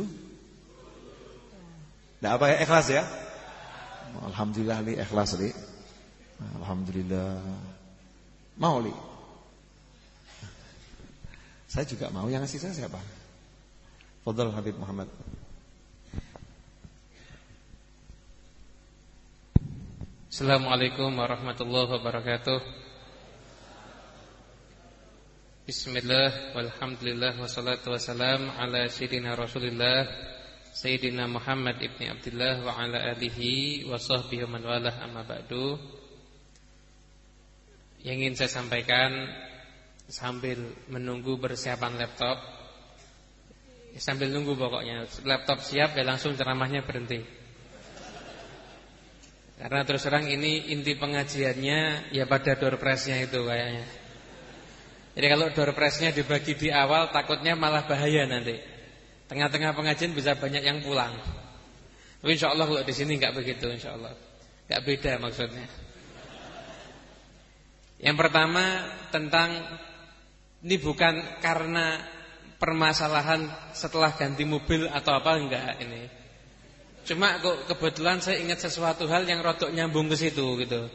Nah, apa ya, ikhlas ya? Alhamdulillah li ikhlas li. Alhamdulillah. Mau li. Saya juga mau, yang ngasih saya siapa? Fadhal Habib Muhammad. Assalamualaikum warahmatullahi wabarakatuh. Bismillah, walhamdulillah, wassalatu wassalam ala sayyidina Rasulillah Sayyidina Muhammad ibni Abdullah wa ala alihi wa sahbihi wa man walah, amma ba'du. Yang ingin saya sampaikan sambil menunggu persiapan laptop, sambil nunggu pokoknya laptop siap ya langsung ceramahnya berhenti. Karena terus terang ini inti pengajiannya ya pada door prize-nya itu kayaknya. Jadi kalau door prize-nya dibagi di awal takutnya malah bahaya nanti. Tengah-tengah pengajian bisa banyak yang pulang. Tapi insyaallah kalau di sini enggak begitu insyaallah. Enggak beda maksudnya. Yang pertama tentang ini bukan karena permasalahan setelah ganti mobil atau apa, enggak ini. Cuma kok kebetulan saya ingat sesuatu hal yang rodok nyambung ke situ gitu.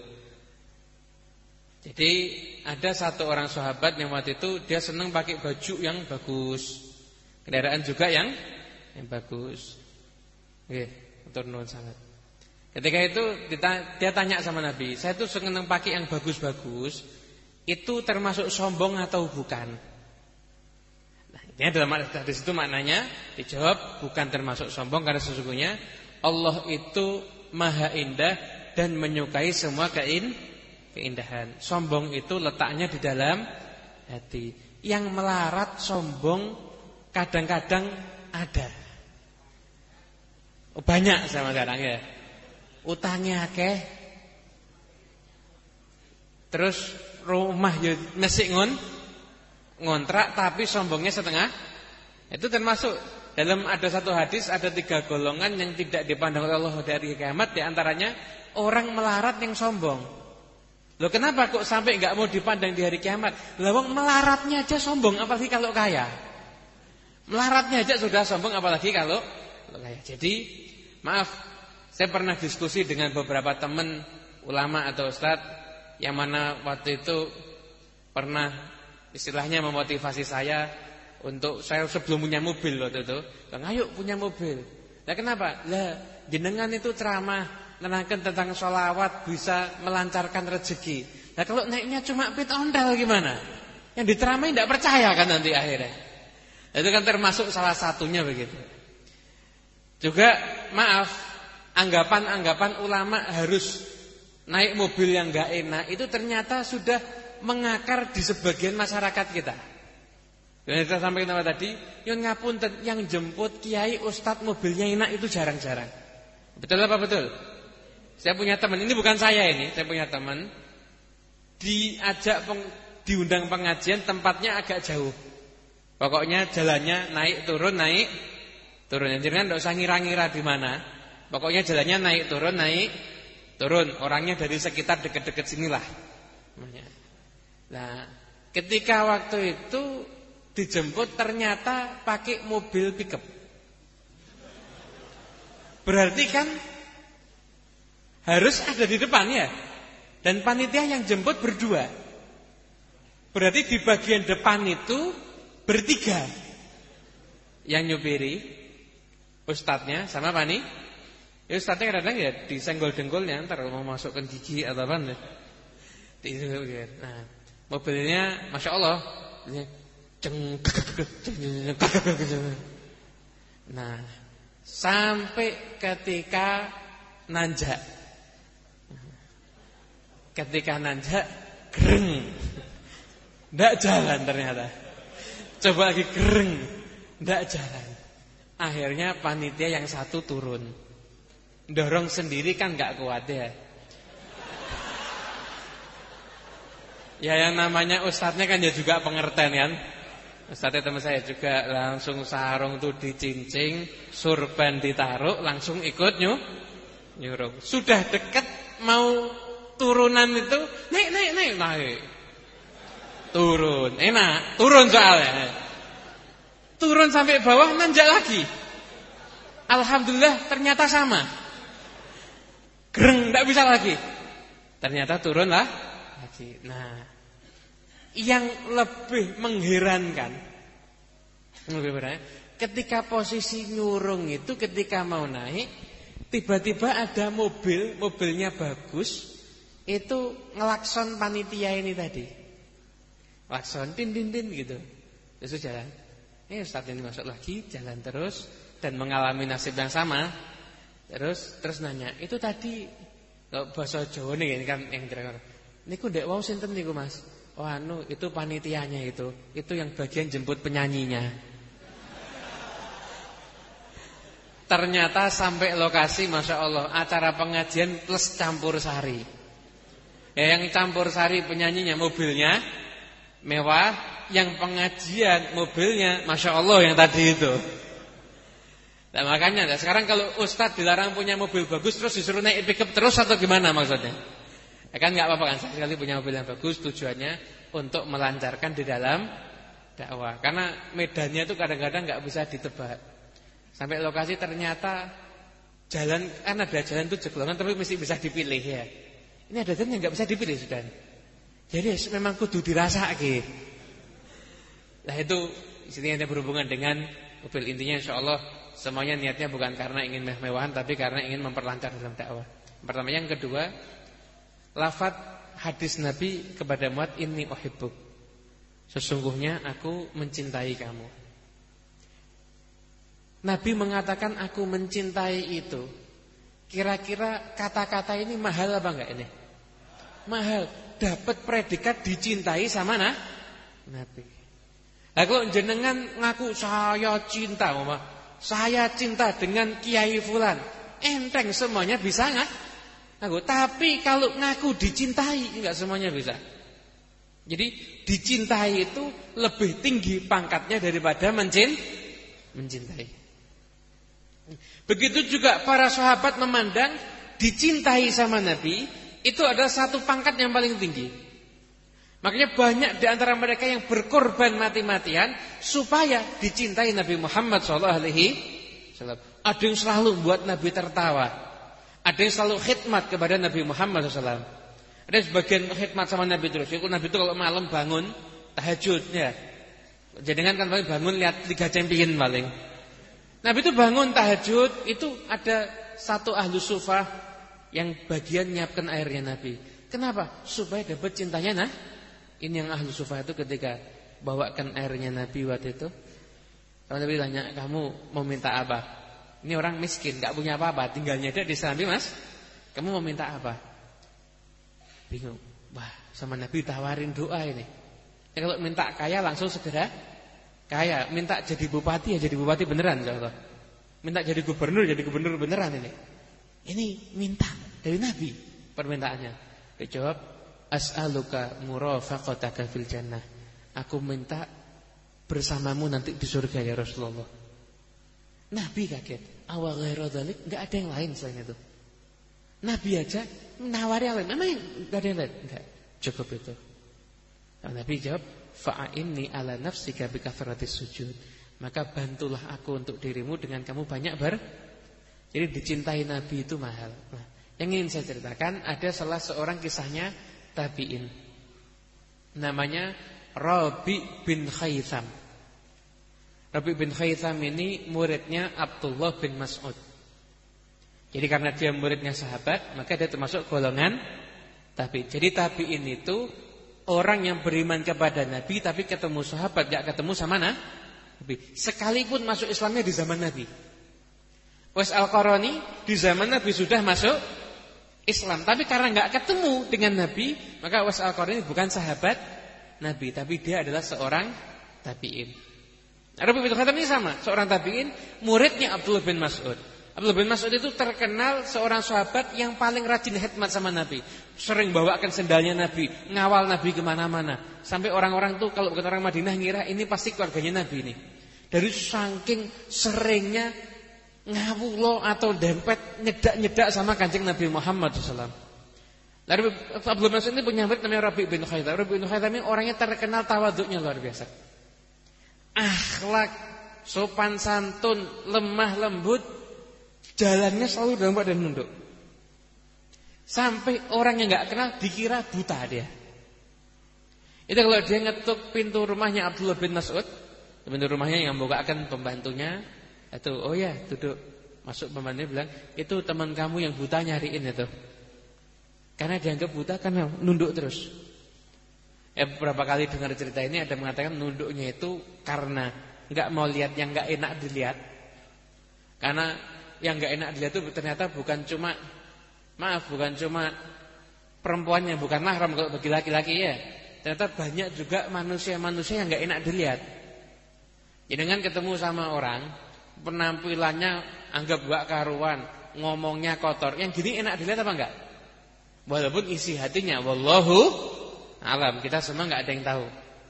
Jadi ada satu orang sahabat yang waktu itu dia senang pakai baju yang bagus, kendaraan juga yang yang bagus. Oke, matur nuwun sangat. Ketika itu dia tanya sama Nabi, saya tuh senang pakai yang bagus-bagus, itu termasuk sombong atau bukan? Nah, ini dalam hadis itu maknanya dijawab bukan termasuk sombong karena sesungguhnya Allah itu maha indah dan menyukai semua kein, keindahan. Sombong itu letaknya di dalam hati. Yang melarat sombong kadang-kadang ada. Oh, banyak sama kadang ya. Utangnya akeh. Terus rumah ya mesik ngon ngontrak tapi sombongnya setengah. Itu termasuk dalam ada satu hadis ada tiga golongan yang tidak dipandang oleh Allah dari kiamat, di antaranya orang melarat yang sombong. Loh kenapa kok sampai enggak mau dipandang di hari kiamat? Lah wong melaratnya aja sombong apalagi kalau kaya. Melaratnya aja sudah sombong apalagi kalau, kalau kaya. Jadi maaf, saya pernah diskusi dengan beberapa teman ulama atau ustaz yang mana waktu itu pernah istilahnya memotivasi saya untuk saya sebelum punya mobil waktu itu, "Bang, ayo punya mobil." Lah kenapa? Lah jenengan itu ceramah menerangkan tentang sholawat bisa melancarkan rezeki. Nah kalau naiknya cuma pit ondal gimana? Yang diteramai tidak percaya kan nanti akhirnya. Itu kan termasuk salah satunya begitu. Juga maaf, anggapan-anggapan ulama harus naik mobil yang enggak enak itu ternyata sudah mengakar di sebagian masyarakat kita. Dan kita sampaikan apa tadi? Yang ngapunten, yang jemput kiai, ustadz, mobilnya enak itu jarang-jarang. Betul apa betul? Saya punya teman, ini bukan saya ini, saya punya teman diajak peng, diundang pengajian, tempatnya agak jauh. Pokoknya jalannya naik turun naik turun. Jadi kan enggak usah ngira-ngira di mana. Pokoknya jalannya naik turun naik turun. Orangnya dari sekitar dekat-dekat sinilah. Nah, ketika waktu itu dijemput ternyata pakai mobil pickup. Berarti kan harus ada di depan ya. Dan panitia yang jemput berdua. Berarti di bagian depan itu bertiga. Yang nyupiri ustadznya sama apa nih? Ya ustadznya kadang-kadang ya disenggol dengkulnya, ntar mau masukkan gigi atau apa nih. Nah, mobilnya Masya Allah Nah, sampai ketika nanjak, ketika nanjak gereng, nggak jalan ternyata. Coba lagi gereng, nggak jalan. Akhirnya panitia yang satu turun, dorong sendiri kan nggak kuat ya. Ya yang namanya ustadznya kan ya juga pengertian kan. Ustadznya teman saya juga langsung sarung tuh dicincing, surban ditaruh, langsung ikut nyu, nyuruh. Sudah dekat mau turunan itu, naik naik naik naik. Turun, enak, turun soalnya. Turun sampai bawah nanjak lagi. Alhamdulillah ternyata sama. Gereng, enggak bisa lagi. Ternyata turun lah lagi. Nah, yang lebih mengherankan, lebih berat, ketika posisi nyurung itu, ketika mau naik, tiba-tiba ada mobil, mobilnya bagus, itu ngelakson panitia ini tadi. Klakson, din din din gitu. Terus jalan. Eh Ustaz ini masuk lagi, jalan terus dan mengalami nasib yang sama. Terus terus nanya, itu tadi bahasa Jawa nih ini kan yang kira-kira. Niku ndek wau sinten niku Mas? Oh anu, itu panitianya itu. Itu yang bagian jemput penyanyinya. Ternyata sampai lokasi Masya Allah, acara pengajian plus campur sari. Ya yang campur sari penyanyinya mobilnya mewah, yang pengajian mobilnya Masya Allah yang tadi itu. Nah makanya nah, sekarang kalau ustadz dilarang punya mobil bagus terus disuruh naik pickup terus atau gimana maksudnya? Ya kan nggak apa-apa kan, sekali punya mobil yang bagus tujuannya untuk melancarkan di dalam dakwah. Karena medannya itu kadang-kadang nggak bisa ditebak. Sampai lokasi ternyata jalan, kan ada jalan itu jeglongan tapi mesti bisa dipilih ya. Ini ada jalan yang nggak bisa dipilih sudah. Jadi memang kudu dirasake. Nah itu istilahnya berhubungan dengan mobil. Intinya insyaallah semuanya niatnya bukan karena ingin mewah-mewahan, tapi karena ingin memperlancar dalam dakwah. Pertama, yang kedua, lafaz hadis Nabi kepada Muad, inni uhibbuk. Sesungguhnya aku mencintai kamu. Nabi mengatakan aku mencintai itu. Kira-kira kata-kata ini mahal apa enggak ini? Mahal. Dapat predikat dicintai sama nah, Nabi. Lah kok jenengan ngaku saya cinta, Mama. Saya cinta dengan Kiai Fulan. Enteng semuanya bisa enggak? Ngaku. Tapi kalau ngaku dicintai enggak semuanya bisa. Jadi dicintai itu lebih tinggi pangkatnya daripada mencin, mencintai. Begitu juga para sahabat memandang dicintai sama Nabi itu adalah satu pangkat yang paling tinggi. Makanya banyak di antara mereka yang berkorban mati-matian supaya dicintai Nabi Muhammad shallallahu alaihi wasallam. Ada yang selalu membuat Nabi tertawa. Ada yang selalu khidmat kepada Nabi Muhammad shallallahu alaihi wasallam. Ada sebagian khidmat sama Nabi terus. Nabi itu kalau malam bangun tahajud ya. Jangan kan paling bangun lihat Liga Champions paling. Nabi itu bangun tahajud, itu ada satu ahlu sufah yang bagian nyiapkan airnya Nabi. Kenapa? Supaya dapat cintanya nah. Ini yang ahlu sufah itu ketika bawakan airnya Nabi waktu itu. Kalau Nabi tanya, kamu mau minta apa? Ini orang miskin, gak punya apa-apa, tinggalnya ada di Serambi Mas. Kamu mau minta apa? Bingung. Wah, sama Nabi tawarin doa ini. Ya, kalau minta kaya langsung segera kaya, minta jadi bupati ya jadi bupati beneran insyaallah. Minta jadi gubernur jadi gubernur beneran ini. Ini minta dari Nabi permintaannya. Dijawab, as'aluka murafaqataka fil jannah. Aku minta bersamamu nanti di surga ya Rasulullah. Nabi kaget. Awal ghairu dzalik, enggak ada yang lain selain itu. Nabi aja menawari yang lain. Memang enggak ada yang lain. Enggak, cukup itu. Nah, Nabi jawab, fa'inni ala nafsika bikathratis sujud. Maka bantulah aku untuk dirimu dengan kamu banyak ber. Jadi dicintai Nabi itu mahal. Nah, yang ingin saya ceritakan ada salah seorang kisahnya tabi'in. Namanya Rabi bin Khaytham. Rabi bin Khaytham ini muridnya Abdullah bin Mas'ud. Jadi karena dia muridnya sahabat, maka dia termasuk golongan tabi'in. Jadi tabi'in itu orang yang beriman kepada Nabi tapi ketemu sahabat, gak ketemu sama Nabi. Sekalipun masuk Islamnya di zaman Nabi. Wais Al-Qarani di zaman Nabi sudah masuk Islam, tapi karena gak ketemu dengan Nabi, maka Wais Al-Qarani bukan sahabat Nabi, tapi dia adalah seorang tabi'in. Rabi bin Khaytham ini sama, seorang tabi'in, muridnya Abdullah bin Mas'ud. Abdullah bin Mas'ud itu terkenal seorang sahabat yang paling rajin khidmat sama Nabi. Sering bawakan sendalnya Nabi, ngawal Nabi kemana-mana. Sampai orang-orang tuh kalau bukan orang Madinah ngira ini pasti keluarganya Nabi ini. Dari saking seringnya ngawulo atau dempet nyedak-nyedak sama Kanjeng Nabi Muhammad shallallahu alaihi wasallam. Lalu Abdullah bin Mas'ud ini punya murid namanya Rabi bin Khaytham. Rabi bin Khaytham ini orangnya terkenal tawaduknya luar biasa. Akhlak, sopan santun, lemah lembut, jalannya selalu dalam keadaan nunduk. Sampai orang yang nggak kenal dikira buta dia. Itu kalau dia ngetuk pintu rumahnya Abdullah bin Mas'ud, pintu rumahnya yang membukakan pembantunya, itu oh ya duduk, masuk pembantunya bilang itu teman kamu yang buta nyariin itu. Karena dianggap buta karena nunduk terus. Ya beberapa kali dengar cerita ini ada mengatakan nunduknya itu karena nggak mau lihat yang nggak enak dilihat. Karena yang nggak enak dilihat itu ternyata bukan cuma maaf bukan cuma perempuannya, bukan mahram kalau bagi laki-laki ya. Ternyata banyak juga manusia-manusia yang nggak enak dilihat. Jadi dengan ketemu sama orang, penampilannya anggap gak karuan, ngomongnya kotor, yang gini enak dilihat apa enggak? Walaupun isi hatinya wallahu alam, kita semua nggak ada yang tahu.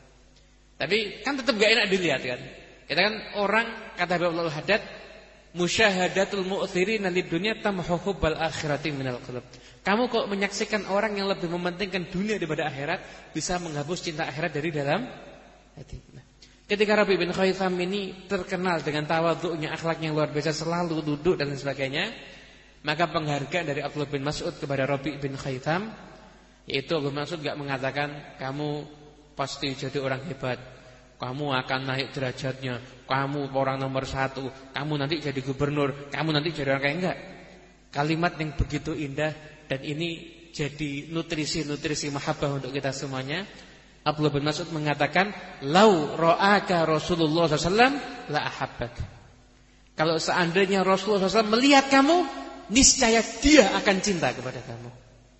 Tapi kan tetap nggak enak dilihat kan. Kita kan orang kata Abdul Haddad, musyahadatul mu'thirin lid dunya tamhu hubbal akhirati minal qalb. Kamu kok menyaksikan orang yang lebih mementingkan dunia daripada akhirat, bisa menghapus cinta akhirat dari dalam hati. Nah, ketika Rabi bin Khaytham ini terkenal dengan tawadhu'nya, akhlaknya yang luar biasa, selalu duduk dan sebagainya, maka penghargaan dari Abdullah bin Mas'ud kepada Rabi bin Khaytham, yaitu Abdullah bin Mas'ud enggak mengatakan kamu pasti jadi orang hebat, kamu akan naik derajatnya, kamu orang nomor satu, kamu nanti jadi gubernur, kamu nanti jadi orang kaya. Enggak. Kalimat yang begitu indah, dan ini jadi nutrisi-nutrisi mahabbah untuk kita semuanya. Abdullah bin Mas'ud mengatakan, lau ra'aka Rasulullah sallallahu alaihi wasallam la ahabbak. Kalau seandainya Rasulullah sallallahu alaihi wasallam melihat kamu, niscaya dia akan cinta kepada kamu.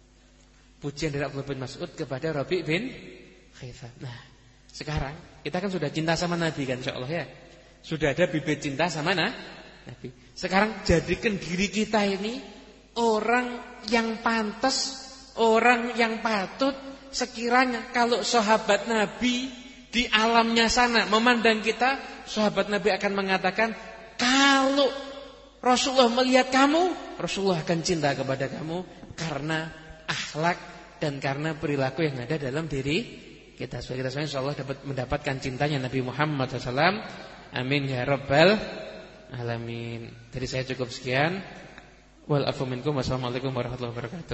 Pujian dari Abdullah bin Mas'ud kepada Rabi bin Khaytham. Nah, sekarang kita kan sudah cinta sama Nabi kan, insyaallah ya. Sudah ada bibit cinta sama nah, Nabi. Sekarang jadikan diri kita ini orang yang pantas, orang yang patut. Sekiranya kalau sahabat Nabi di alamnya sana memandang kita, sahabat Nabi akan mengatakan, kalau Rasulullah melihat kamu, Rasulullah akan cinta kepada kamu karena akhlak dan karena perilaku yang ada dalam diri kita. Supaya kita semua insyaallah dapat mendapatkan cintanya Nabi Muhammad shallallahu alaihi wasallam. Amin ya rabbal alamin. Dari saya cukup sekian. Wal afu minkum. Wassalamualaikum warahmatullahi wabarakatuh.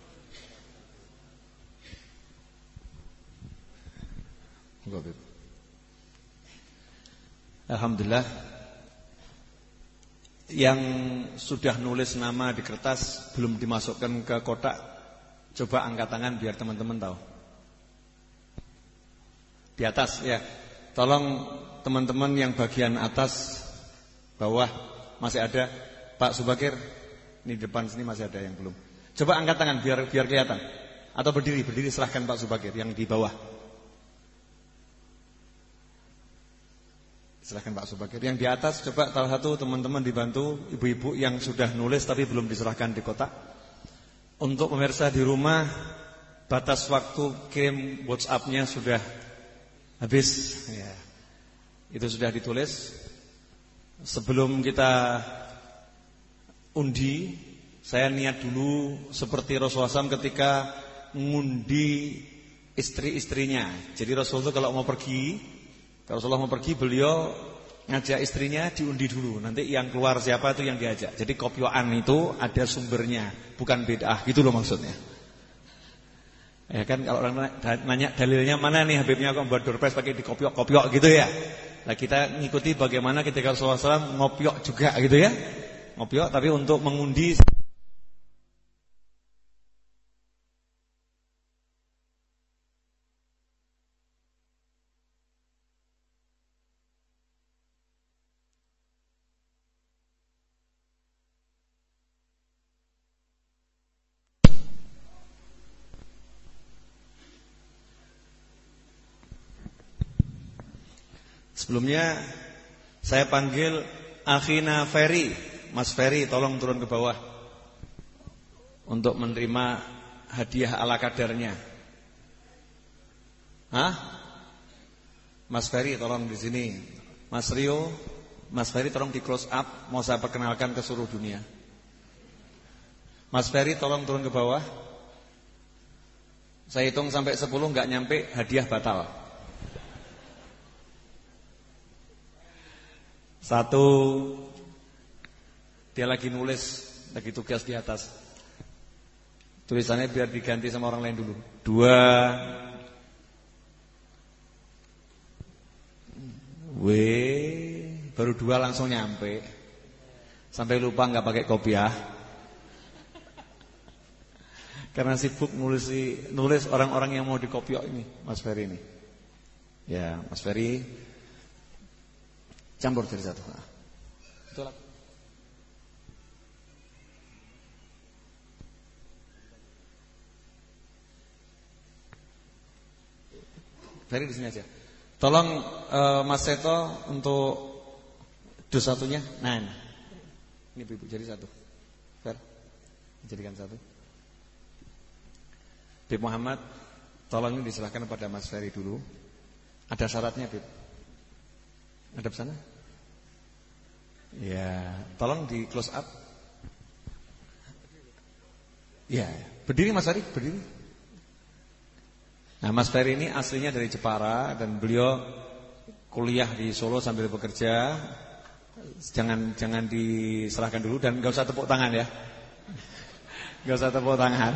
Alhamdulillah. Yang sudah nulis nama di kertas belum dimasukkan ke kotak, coba angkat tangan biar teman-teman tahu. Di atas ya. Tolong teman-teman yang bagian atas bawah masih ada. Pak Subakir, ini depan sini masih ada yang belum. Coba angkat tangan biar biar kelihatan. Atau berdiri, berdiri serahkan Pak Subakir yang di bawah. Silakan Pak Subakir. Yang di atas coba salah satu teman-teman dibantu ibu-ibu yang sudah nulis tapi belum diserahkan di kotak. Untuk pemirsa di rumah, batas waktu kirim WhatsApp-nya sudah habis ya. Itu sudah ditulis. Sebelum kita undi, saya niat dulu seperti Rasulullah shallallahu alaihi wasallam ketika ngundi istri-istrinya. Jadi Rasulullah kalau mau pergi, kalau Rasulullah mau pergi, beliau ngajak istrinya diundi dulu. Nanti yang keluar siapa itu yang diajak. Jadi kopioan itu ada sumbernya, bukan bid'ah, gitu loh maksudnya. Ya kan kalau orang nanya dalilnya mana nih Habibnya kok buat door prize pakai dikopiok-kopiok gitu ya. Nah kita ngikuti bagaimana ketika Rasulullah shallallahu alaihi wasallam ngopiok juga gitu ya. Ngopiok tapi untuk mengundi. Sebelumnya saya panggil Akhina Ferry, Mas Ferry tolong turun ke bawah untuk menerima hadiah ala kadarnya. Hah? Mas Ferry tolong di sini. Mas Rio, Mas Ferry tolong di close up, mau saya perkenalkan ke seluruh dunia. Mas Ferry tolong turun ke bawah. Saya hitung sampai sepuluh enggak nyampe hadiah batal. Satu, dia lagi nulis, lagi tugas di atas. Tulisannya biar diganti sama orang lain dulu. Dua, W, baru dua langsung nyampe. Sampai lupa nggak pakai kopiah. Karena sibuk nulis nulis orang-orang yang mau dikopiok ini, Mas Ferry ini. Ya, Mas Ferry. Campur jadi satu. Nah. Betul. Ferry di sini aja. Tolong uh, Mas Seto untuk dus satunya. Nah, ini, ini Ibu jadi satu. Fer, jadikan satu. Bib Muhammad, tolong ini diserahkan kepada Mas Ferry dulu. Ada syaratnya, Bib. Ada sana? Ya, tolong di close up. Ya, berdiri Mas Ferry, berdiri. Nah, Mas Ferry ini aslinya dari Jepara dan beliau kuliah di Solo sambil bekerja. Jangan jangan diserahkan dulu dan enggak usah tepuk tangan ya. Enggak usah tepuk tangan.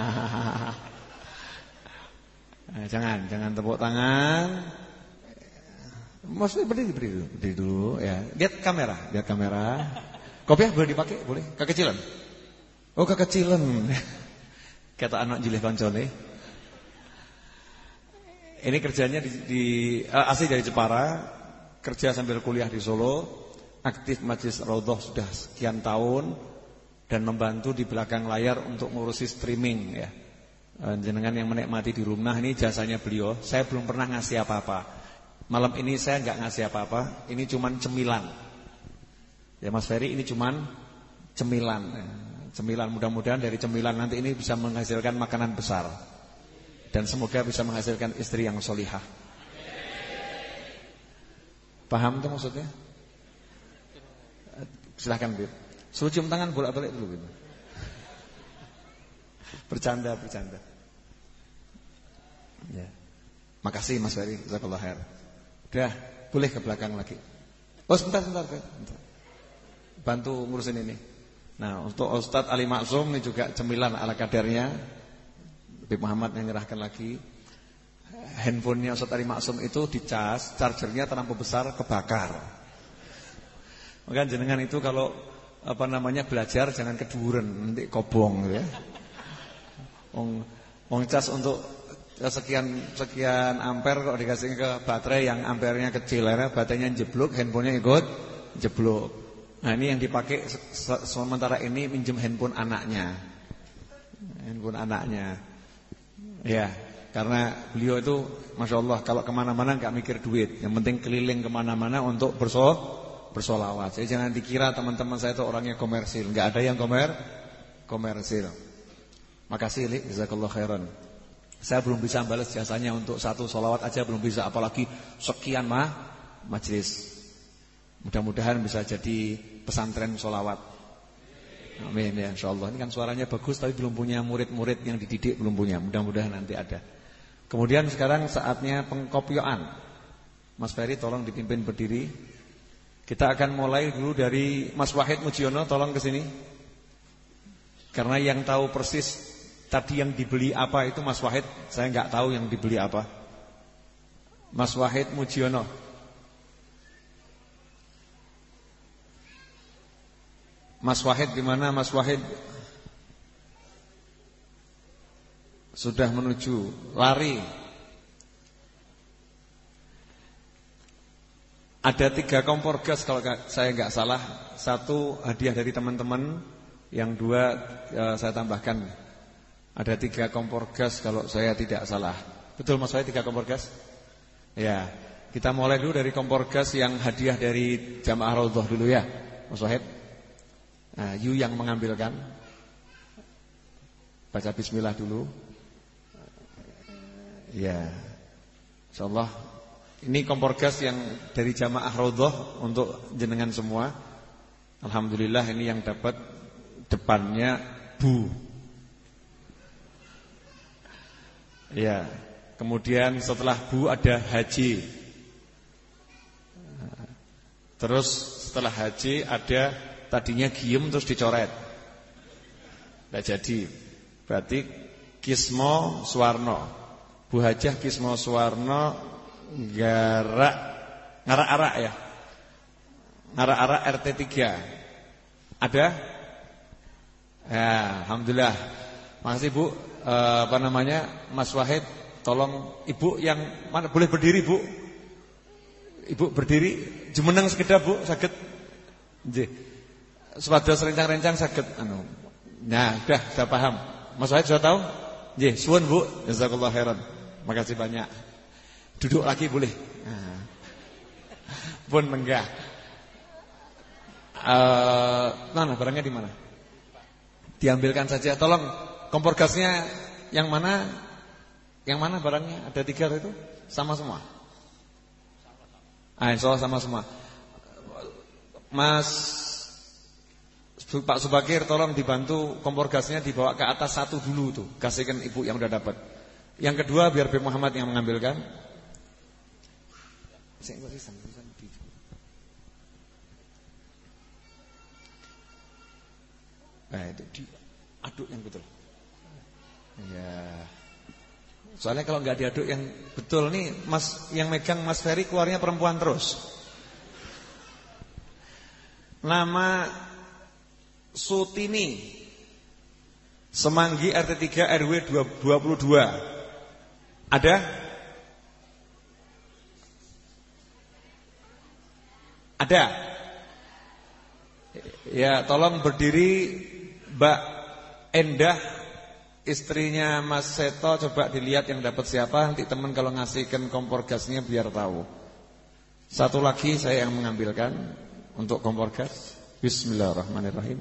Nah, jangan, jangan tepuk tangan. Maksudnya berdiri, berdiri dulu, berdiri dulu ya. Lihat kamera, lihat kamera. Kopiah boleh dipakai, boleh. Kekecilan. Oh, kekecilan. Kata anak jilih koncone. Ini kerjanya di, di uh, asli dari Jepara, kerja sambil kuliah di Solo, aktif Majelis Raudhah sudah sekian tahun dan membantu di belakang layar untuk ngurusi streaming ya. Uh, jenengan yang menikmati di rumah ini jasanya beliau. Saya belum pernah ngasih apa-apa. Malam ini saya enggak ngasih apa-apa. Ini cuman cemilan. Ya Mas Ferry, ini cuman cemilan. Cemilan, mudah-mudahan dari cemilan nanti ini bisa menghasilkan makanan besar. Dan semoga bisa menghasilkan istri yang solihah. Paham itu maksudnya? Silahkan Bib. Suruh cium tangan bolak-balik dulu gitu. Bercanda, bercanda. Ya. Makasih Mas Ferry, jazakallahu khair. Udah, boleh ke belakang lagi. Oh sebentar, sebentar, sebentar. Bantu ngurusin ini. Nah untuk Ustadz Ali Maksum ini juga cemilan ala kadarnya. Bib Muhammad yang nyerahkan lagi. Handphonenya Ustadz Ali Maksum itu dicas, chargernya terlampau besar kebakar. Maka jenengan itu kalau apa namanya belajar jangan keduren, nanti kobong ya. Ong, ong cas untuk sekian sekian ampere kok dikasih ke baterai yang ampernya kecil, ya, baterainya jeblok, handphonenya ikut jeblok. Nah ini yang dipakai sementara ini minjem handphone anaknya, handphone anaknya. Ya, Karena beliau itu Masya Allah kalau kemana-mana gak mikir duit. Yang penting keliling kemana-mana untuk berso, bersolawat. Jadi jangan dikira teman-teman saya itu orangnya komersil. Gak ada yang komer, komersil. Makasih Li, jazakallah khairan. Saya belum bisa balas jasanya untuk satu solawat aja belum bisa. Apalagi sekian mah majelis. Mudah-mudahan bisa jadi pesantren solawat. Amin ya insyaallah. Ini kan suaranya bagus tapi belum punya murid-murid yang dididik, belum punya. Mudah-mudahan nanti ada. Kemudian sekarang saatnya pengkopioan. Mas Ferry tolong dipimpin berdiri. Kita akan mulai dulu dari Mas Wahid Mujiono, tolong ke sini. Karena yang tahu persis tadi yang dibeli apa itu Mas Wahid, saya enggak tahu yang dibeli apa. Mas Wahid Mujiono. Mas Wahid di mana Mas Wahid? Sudah menuju lari. Ada tiga kompor gas kalau saya nggak salah. Satu hadiah dari teman-teman. Yang dua eh, saya tambahkan. Ada tiga kompor gas kalau saya tidak salah. Betul Mas Wahid, tiga kompor gas? Ya, kita mulai dulu dari kompor gas yang hadiah dari Jamaah Raudhah dulu ya Mas Wahid. Nah, you yang mengambilkan. Baca bismillah dulu. Ya, insyaallah ini kompor gas yang dari Jamaah Raudhah untuk jenengan semua. Alhamdulillah ini yang dapat depannya Bu. Ya, kemudian setelah Bu ada Haji. Terus setelah Haji ada tadinya Giem terus dicoret. Tidak jadi. Berarti Kismo Suwarno. Bu Hajah Kismo Suwarno Garak Ngarak-arak ya. Ngarak-arak R T tiga. Ada? Ya, alhamdulillah. Makasih Bu. E, apa namanya? Mas Wahid, tolong Ibu yang mana boleh berdiri, Bu? Ibu berdiri, jumeneng sekedap, Bu, saged. Nggih. Sepados rencang-rencang saged anu. Nah, sudah, sudah paham. Mas Wahid sudah tahu? Nggih, suwun Bu. Jazakallahu khairan. Makasih banyak. Duduk lagi boleh. Nah. Pun menggah. Uh, mana barangnya di mana? Diambilkan saja. Tolong kompor gasnya yang mana? Yang mana barangnya? Ada tiga itu? Sama semua. Ah, insyaallah sama semua. Mas Pak Subakir tolong dibantu kompor gasnya dibawa ke atas satu dulu tuh. Kasihkan Ibu yang udah dapat. Yang kedua biar B Muhammad yang mengambilkan. Nah, itu diaduk yang betul. Ya. Soalnya kalau nggak diaduk yang betul nih, Mas yang megang Mas Ferry keluarnya perempuan terus. Nama Sutini, Semanggi R T tiga R W dua puluh dua. Ada? Ada? Ya, tolong berdiri Mbak Endah, istrinya Mas Seto. Coba dilihat yang dapat siapa. Nanti teman kalau ngasihkan kompor gasnya biar tahu. Satu lagi saya yang mengambilkan untuk kompor gas. Bismillahirrahmanirrahim.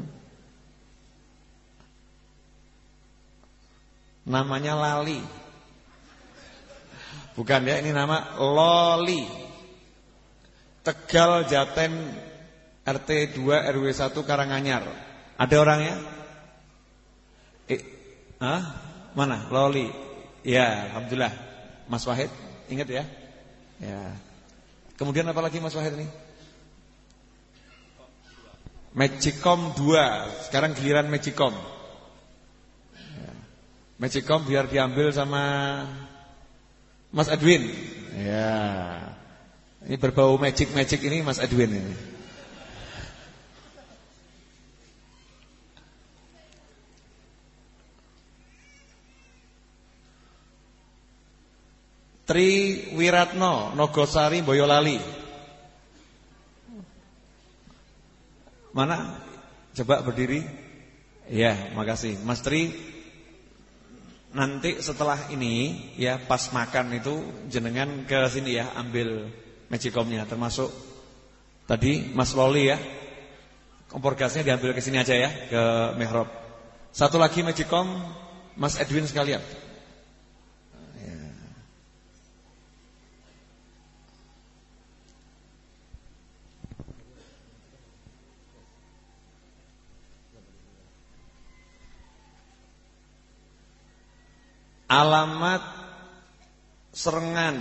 Namanya Lali. Bukan ya, ini nama Loli. Tegal Jaten R T dua R W satu Karanganyar. Ada orangnya? Eh, ah, mana? Loli. Ya, alhamdulillah. Mas Wahid, ingat ya? Ya. Kemudian apa lagi Mas Wahid ini? Magicom dua. Sekarang giliran Magicom. Ya. Magicom biar diambil sama Mas Edwin. Ya. Ini berbau magic-magic ini Mas Edwin ini. Tri Wiratno Nogosari Boyolali. Mana? Coba berdiri. Ya, makasih. Mas Tri nanti setelah ini ya pas makan itu jenengan ke sini ya ambil magicomnya, termasuk tadi Mas Loli ya. Kompor gasnya diambil ke sini aja ya, ke mihrab. Satu lagi magicom Mas Edwin sekalian. Ya. Alamat Serengan.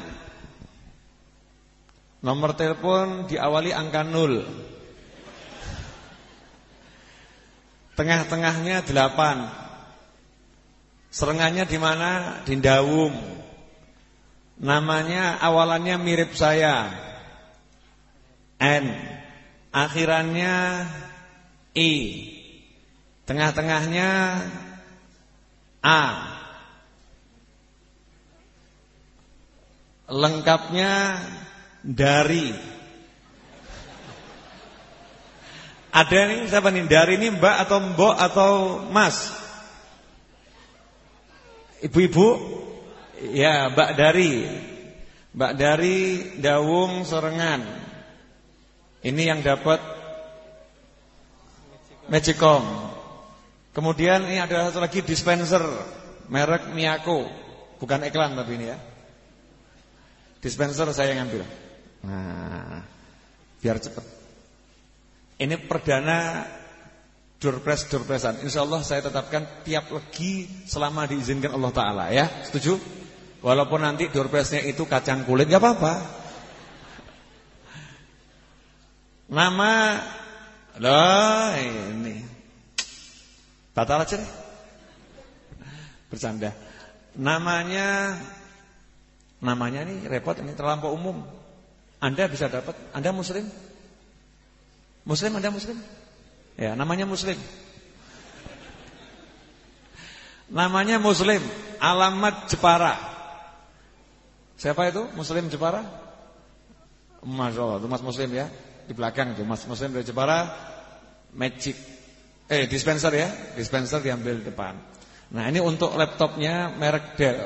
Nomor telepon diawali angka nol. Tengah-tengahnya delapan. Serengannya di mana? Di Ndawung. Namanya awalannya mirip saya. N. Akhirannya I. Tengah-tengahnya A. Lengkapnya Dari. Ada nih siapa nih? Dari ini Mbak atau Mbok atau Mas? Ibu-ibu? Ya, Mbak Dari. Mbak Dari Dawung Serengan. Ini yang dapat magicom. Kemudian ini ada satu lagi dispenser merek Miyako. Bukan iklan tapi ini ya. Dispenser saya yang ambil. Nah, biar cepat. Ini perdana doorpress doorpressan. Insyaallah saya tetapkan tiap legi selama diizinkan Allah Taala ya. Setuju? Walaupun nanti doorpressnya itu kacang kulit enggak apa-apa. Nama lah ini. Batal aja deh. Bercanda. Namanya Namanya nih repot, ini terlampau umum. Anda bisa dapat, Anda muslim? Muslim, Anda muslim? Ya, namanya muslim. Namanya muslim, alamat Jepara. Siapa itu? Muslim Jepara? Masya Allah, itu mas muslim ya. Di belakang itu, mas muslim dari Jepara. Magic, eh dispenser ya. Dispenser diambil depan. Nah ini untuk laptopnya merek Dell.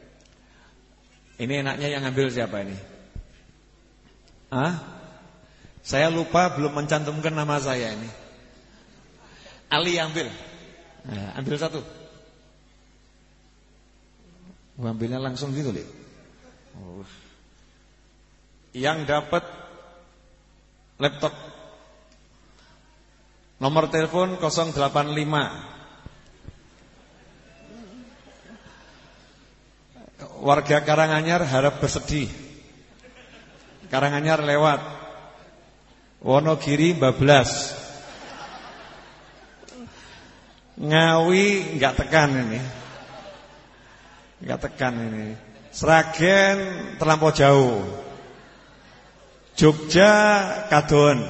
Ini enaknya yang ngambil siapa ini? Ah? Saya lupa belum mencantumkan nama saya ini. Ali ambil. Nah, ambil satu. Ambilnya langsung gitu, Li. Oh. Yang dapat laptop nomor telepon nol delapan lima warga Karanganyar harap bersedih. Karanganyar lewat. Wonogiri bablas. Ngawi enggak tekan ini. Enggak tekan ini. Sragen terlampau jauh. Jogja kadon.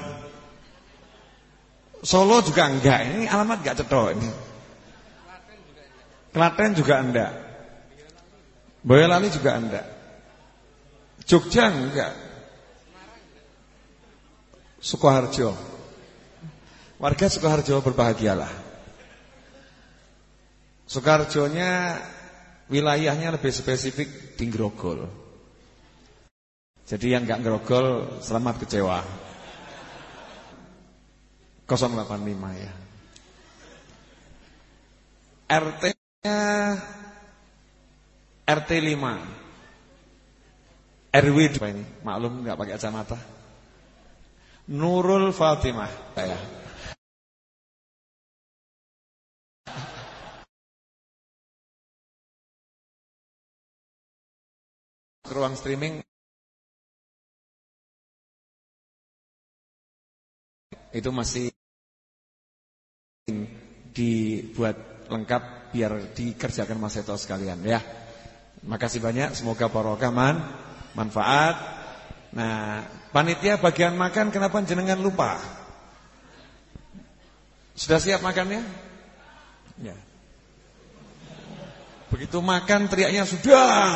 Solo juga enggak. Ini alamat enggak cetok ini. Klaten juga enggak. Boyolali juga enggak. Jogja enggak. Sukoharjo. Warga Sukoharjo berbahagialah. Sukoharjonya wilayahnya lebih spesifik di Grogol. Jadi yang enggak Grogol selamat kecewa. nol delapan lima ya. R T-nya R T lima. R W apa ini? Maklum enggak pakai kacamata. Nurul Fatimah saya. Ruang streaming itu masih dibuat lengkap biar dikerjakan Mas Seto sekalian ya. Makasih banyak, semoga barokah man, manfaat. Nah, panitia bagian makan kenapa jenengan lupa? Sudah siap makannya? Ya. Begitu makan teriaknya sudah.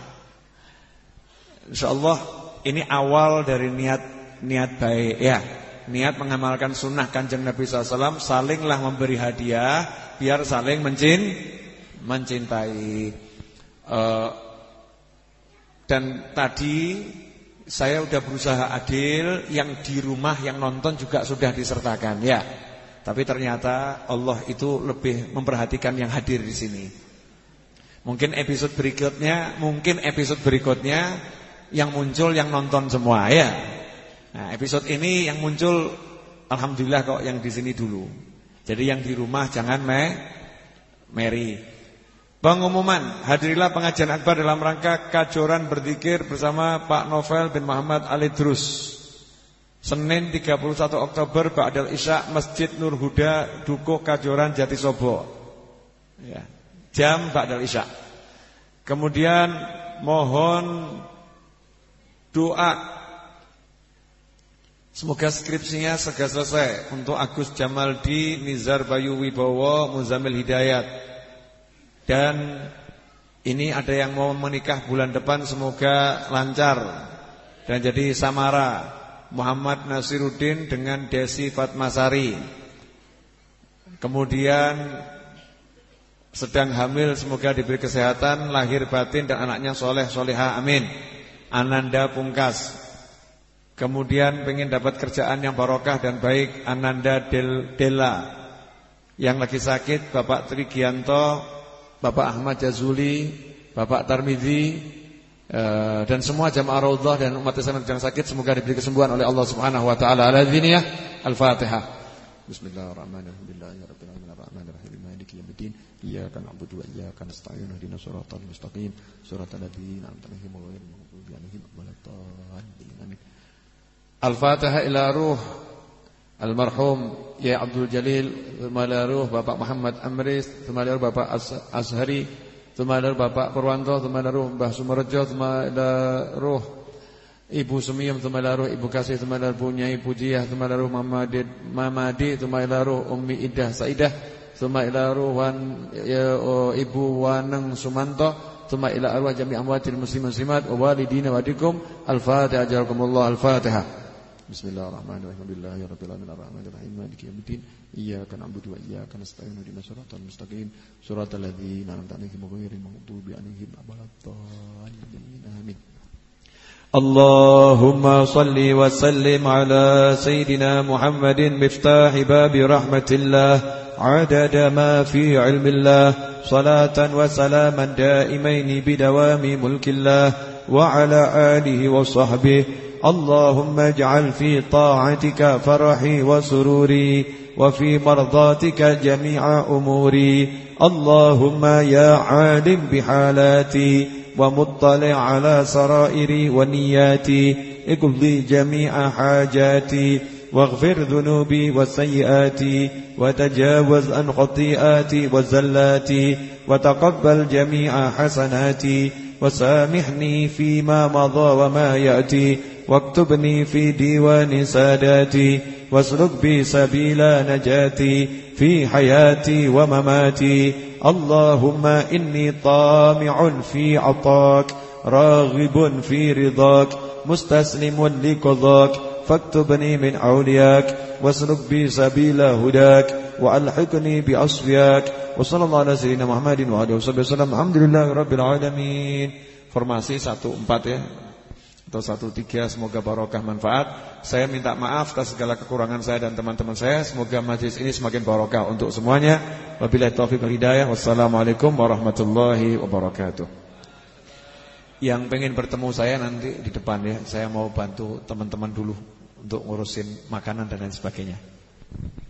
Insyaallah ini awal dari niat niat baik ya. Niat mengamalkan sunnah Kanjeng Nabi sallallahu alaihi wasallam, salinglah memberi hadiah biar saling mencin, mencintai. uh, Dan tadi saya sudah berusaha adil, yang di rumah yang nonton juga sudah disertakan ya. Tapi ternyata Allah itu lebih memperhatikan yang hadir di sini. Mungkin episode berikutnya, mungkin episode berikutnya yang muncul yang nonton semua ya. Nah, episode ini yang muncul alhamdulillah kok yang di sini dulu. Jadi yang di rumah jangan me meri. Pengumuman, hadirilah pengajian akbar dalam rangka kajoran berzikir bersama Pak Novel bin Muhammad Ali Drus. Senin tiga puluh satu Oktober ba'dal Isya Masjid Nur Huda Dukuh Kajoran Jatisobo. Ya, jam ba'dal Isya. Kemudian mohon doa semoga skripsinya segera selesai untuk Agus Jamaldi, Nizar Bayu Wibowo, Muzamil Hidayat. Dan ini ada yang mau menikah bulan depan, semoga lancar dan jadi samara. Muhammad Nasiruddin dengan Desi Fatmasari. Kemudian sedang hamil, semoga diberi kesehatan lahir batin dan anaknya soleh solehah, amin. Ananda Pungkas. Kemudian pengen dapat kerjaan yang barokah dan baik, Ananda Del Della. Yang lagi sakit Bapak Trigianto, Bapak Ahmad Jazuli, Bapak Tarmidhi, uh, dan semua jamaah Raudhah dan umat Islam yang sakit semoga diberi kesembuhan oleh Allah Subhanahu wa taala. Al-Adziniyah, Al-Fatihah. Bismillahirrahmanirrahim. Bismillahirrahmanirrahim. Maliki yaumiddin. Iyyaka na'budu wa iyyaka nasta'in. Ihdinas siratal mustaqim. Shiratal ladzina an'amta 'alaihim ghairil maghdubi 'alaihim waladdallin. Al-Fatihah ila ruh almarhum Ya Abdul Jalil, Tumalaruh Bapak Muhammad Amris, Tumalaruh Bapak Azhari, Tumalaruh Bapak Purwanto, Tumalaruh Mbah Sumerjo, Tumalaruh Ibu Sumiyam, Tumalaruh Ibu Kasih, Tumalaruh punya Ibu Jiah, Tumalaruh Mamadi, Mamadi, Tumalaruh Ummi Idah Saidah, Tumalaruh Wan ya, oh, Ibu Waneng Sumanto, Tumalaruh Jami' Amwatil Muslim Muslimat, Walidina wadikum. Al-Fatihah. Jazakumullah. Al-Fatihah. Bismillahirrahmanirrahim. Alhamdulillahirabbil alamin arrahmanirrahim maliki yaumiddin. Iyyaka na'budu wa iyyaka nasta'in. Ihdinas siratal mustaqim. Siratal ladzina an'amta 'alaihim ghairil maghdubi 'alaihim waladdallin. Amin. Allahumma shalli wa sallim ala sayyidina Muhammadin miftahi babi rahmatillah adada ma fi 'ilmillah salatan wa salaman daimaini bidawami mulkillah wa ala alihi wa sahbihi. اللهم اجعل في طاعتك فرحي وسروري وفي مرضاتك جميع أموري. اللهم يا عالم بحالاتي ومطلع على سرائري ونياتي اقضي جميع حاجاتي واغفر ذنوبي وسيئاتي وتجاوز عن خطيئاتي وزلاتي وتقبل جميع حسناتي وسامحني فيما مضى وما يأتي واكتبني في ديوان ساداتي واسلك بي سبيل نجاتي في حياتي ومماتي. اللهم إني طامع في عطاك راغب في رضاك مستسلم لقضاك فاكتبني من أولياك واسلك بي سبيل هداك وألحقني بأصفياك. وصلى الله على سيدنا محمد وعلى آله وسلم. Alhamdulillah rabbil alamin. Formasi satu empat ya atau satu tiga, semoga barokah manfaat. Saya minta maaf atas segala kekurangan saya dan teman-teman saya. Semoga majlis ini semakin barokah untuk semuanya. Wabillahi taufiq wal hidayah. Wassalamualaikum warahmatullahi wabarakatuh. Yang pengen bertemu saya nanti di depan ya. Saya mau bantu teman-teman dulu untuk ngurusin makanan dan lain sebagainya.